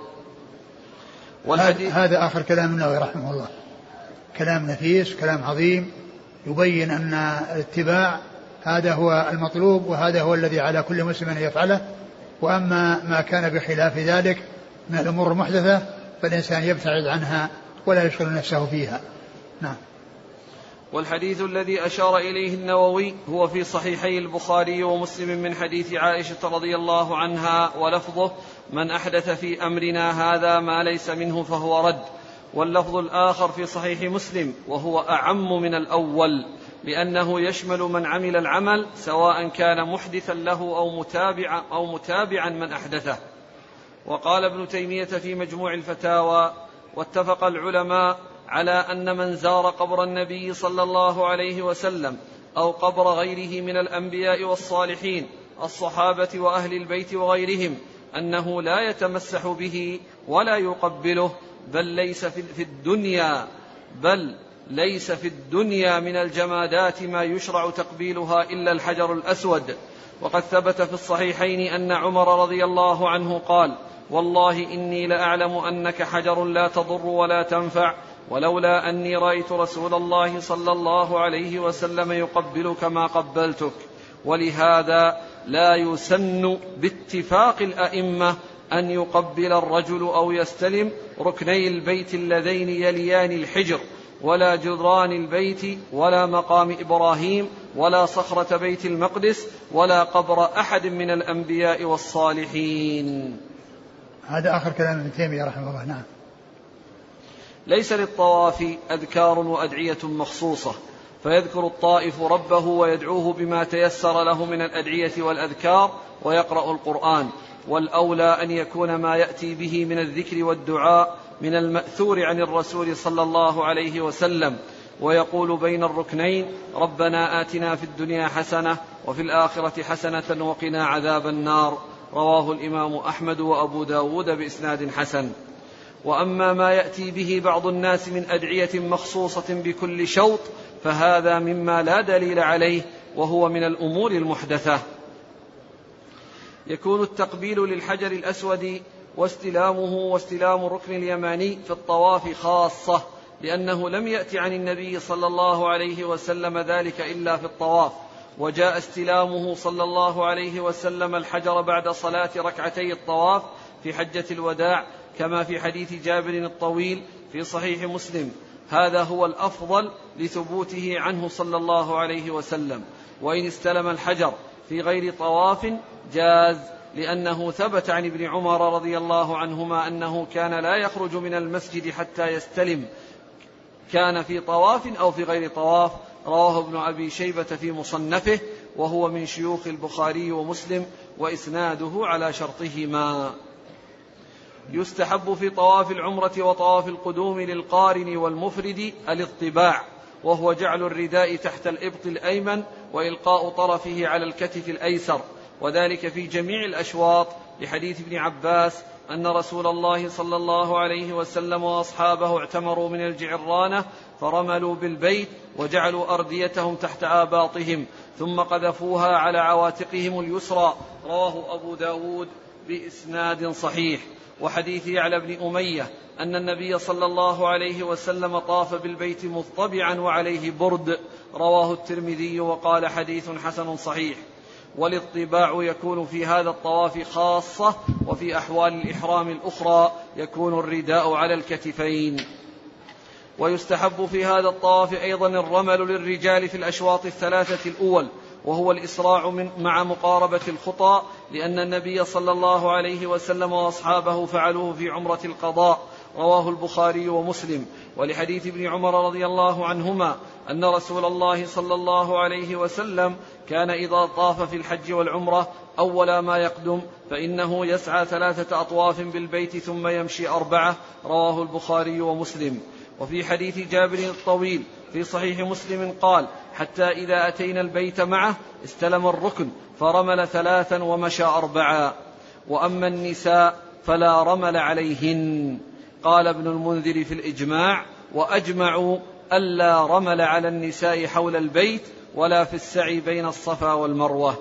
هذا آخر كلام النووي رحمه الله، كلام نفيس، كلام عظيم، يبين أن الاتباع هذا هو المطلوب، وهذا هو الذي على كل مسلم أن يفعله. وأما ما كان بخلاف ذلك من الأمور المحدثة فالإنسان يبتعد عنها ولا يشغل نفسه فيها. نعم. والحديث الذي أشار إليه النووي هو في صحيحي البخاري ومسلم من حديث عائشة رضي الله عنها، ولفظه: من أحدث في أمرنا هذا ما ليس منه فهو رد. واللفظ الآخر في صحيح مسلم وهو أعم من الأول، لأنه يشمل من عمل العمل سواء كان محدثا له أو متابعا, أو متابعا من أحدثه. وقال ابن تيمية في مجموع الفتاوى: واتفق العلماء على أن من زار قبر النبي صلى الله عليه وسلم أو قبر غيره من الأنبياء والصالحين الصحابة وأهل البيت وغيرهم أنه لا يتمسح به ولا يقبله، بل ليس في الدنيا بل ليس في الدنيا من الجمادات ما يشرع تقبيلها إلا الحجر الأسود. وقد ثبت في الصحيحين أن عمر رضي الله عنه قال: والله إني لأعلم أنك حجر لا تضر ولا تنفع، ولولا أني رأيت رسول الله صلى الله عليه وسلم يقبلك ما قبلتك. ولهذا لا يسن باتفاق الأئمة أن يقبل الرجل أو يستلم ركني البيت اللذين يليان الحجر، ولا جدران البيت، ولا مقام إبراهيم، ولا صخرة بيت المقدس، ولا قبر أحد من الأنبياء والصالحين. هذا آخر كلام ابن تيمية رحمه الله. نعم. ليس للطواف أذكار وأدعية مخصوصة، فيذكر الطائف ربه ويدعوه بما تيسر له من الأدعية والأذكار ويقرأ القرآن، والأولى أن يكون ما يأتي به من الذكر والدعاء من المأثور عن الرسول صلى الله عليه وسلم، ويقول بين الركنين: ربنا آتنا في الدنيا حسنة وفي الآخرة حسنة وقنا عذاب النار. رواه الإمام أحمد وأبو داود بإسناد حسن. وأما ما يأتي به بعض الناس من أدعية مخصوصة بكل شوط فهذا مما لا دليل عليه، وهو من الأمور المحدثة. يكون التقبيل للحجر الأسود واستلامه واستلام الركن اليماني في الطواف خاصة، لأنه لم يأتي عن النبي صلى الله عليه وسلم ذلك إلا في الطواف، وجاء استلامه صلى الله عليه وسلم الحجر بعد صلاة ركعتي الطواف في حجة الوداع، كما في حديث جابر الطويل في صحيح مسلم. هذا هو الأفضل لثبوته عنه صلى الله عليه وسلم. وإن استلم الحجر في غير طواف جاز، لأنه ثبت عن ابن عمر رضي الله عنهما أنه كان لا يخرج من المسجد حتى يستلم، كان في طواف أو في غير طواف. رواه ابن أبي شيبة في مصنفه. وهو من شيوخ البخاري ومسلم وإسناده على شرطهما. يستحب في طواف العمرة وطواف القدوم للقارن والمفرد الاطباع، وهو جعل الرداء تحت الإبط الأيمن وإلقاء طرفه على الكتف الأيسر، وذلك في جميع الأشواط، لحديث ابن عباس أن رسول الله صلى الله عليه وسلم وأصحابه اعتمروا من الجعرانة فرملوا بالبيت وجعلوا أرديتهم تحت آباطهم ثم قذفوها على عواتقهم اليسرى، رواه أبو داود بإسناد صحيح. وحديث يعلى بن أمية أن النبي صلى الله عليه وسلم طاف بالبيت مضطبعا وعليه برد، رواه الترمذي وقال حديث حسن صحيح. والاطباع يكون في هذا الطواف خاصة، وفي أحوال الإحرام الأخرى يكون الرداء على الكتفين. ويستحب في هذا الطواف أيضا الرمل للرجال في الأشواط الثلاثة الأول، وهو الإسراع من مع مقاربة الخطى، لأن النبي صلى الله عليه وسلم وأصحابه فعلوه في عمرة القضاء، رواه البخاري ومسلم. ولحديث ابن عمر رضي الله عنهما أن رسول الله صلى الله عليه وسلم كان إذا طاف في الحج والعمرة أول ما يقدم فإنه يسعى ثلاثة أطواف بالبيت ثم يمشي أربعة، رواه البخاري ومسلم. وفي حديث جابر الطويل في صحيح مسلم قال: حتى إذا أتينا البيت معه استلم الركن فرمل ثلاثا ومشى أربعا. وأما النساء فلا رمل عليهن. قال ابن المنذر في الإجماع: وأجمعوا ألا رمل على النساء حول البيت ولا في السعي بين الصفا والمروة.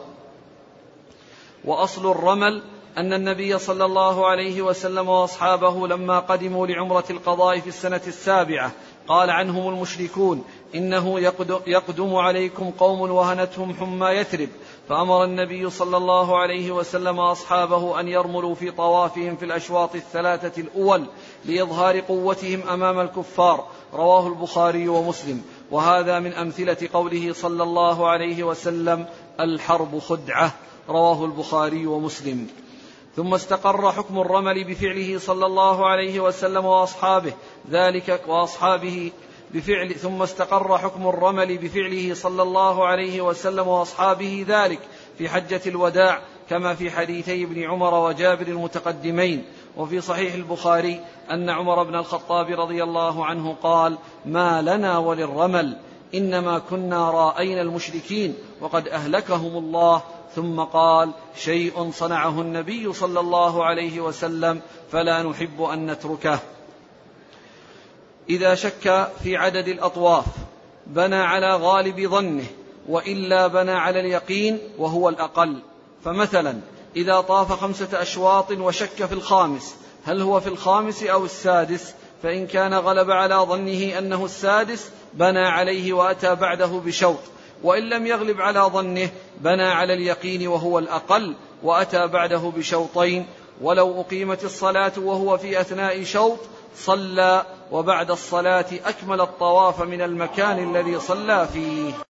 وأصل الرمل أن النبي صلى الله عليه وسلم وأصحابه لما قدموا لعمرة القضاء في السنة السابعة قال عنهم المشركون: إنه يقدم عليكم قوم وهنتهم حمى يثرب، فأمر النبي صلى الله عليه وسلم أصحابه أن يرملوا في طوافهم في الأشواط الثلاثة الأول لإظهار قوتهم أمام الكفار، رواه البخاري ومسلم. وهذا من أمثلة قوله صلى الله عليه وسلم: الحرب خدعة، رواه البخاري ومسلم. ثم استقر حكم الرمل بفعله صلى الله عليه وسلم وأصحابه ذلك وأصحابه بفعل ثم استقر حكم الرمل بفعله صلى الله عليه وسلم وأصحابه ذلك في حجة الوداع، كما في حديثي ابن عمر وجابر المتقدمين. وفي صحيح البخاري أن عمر بن الخطاب رضي الله عنه قال: ما لنا وللرمل، إنما كنا رائين المشركين وقد أهلكهم الله. ثم قال: شيء صنعه النبي صلى الله عليه وسلم فلا نحب أن نتركه. إذا شك في عدد الأطواف بنى على غالب ظنه، وإلا بنى على اليقين وهو الأقل. فمثلا إذا طاف خمسة أشواط وشك في الخامس هل هو في الخامس أو السادس، فإن كان غلب على ظنه أنه السادس بنى عليه وأتى بعده بشوط، وإن لم يغلب على ظنه بنى على اليقين وهو الأقل وأتى بعده بشوطين. ولو أقيمت الصلاة وهو في أثناء شوط صلى، وبعد الصلاة أكمل الطواف من المكان الذي صلى فيه.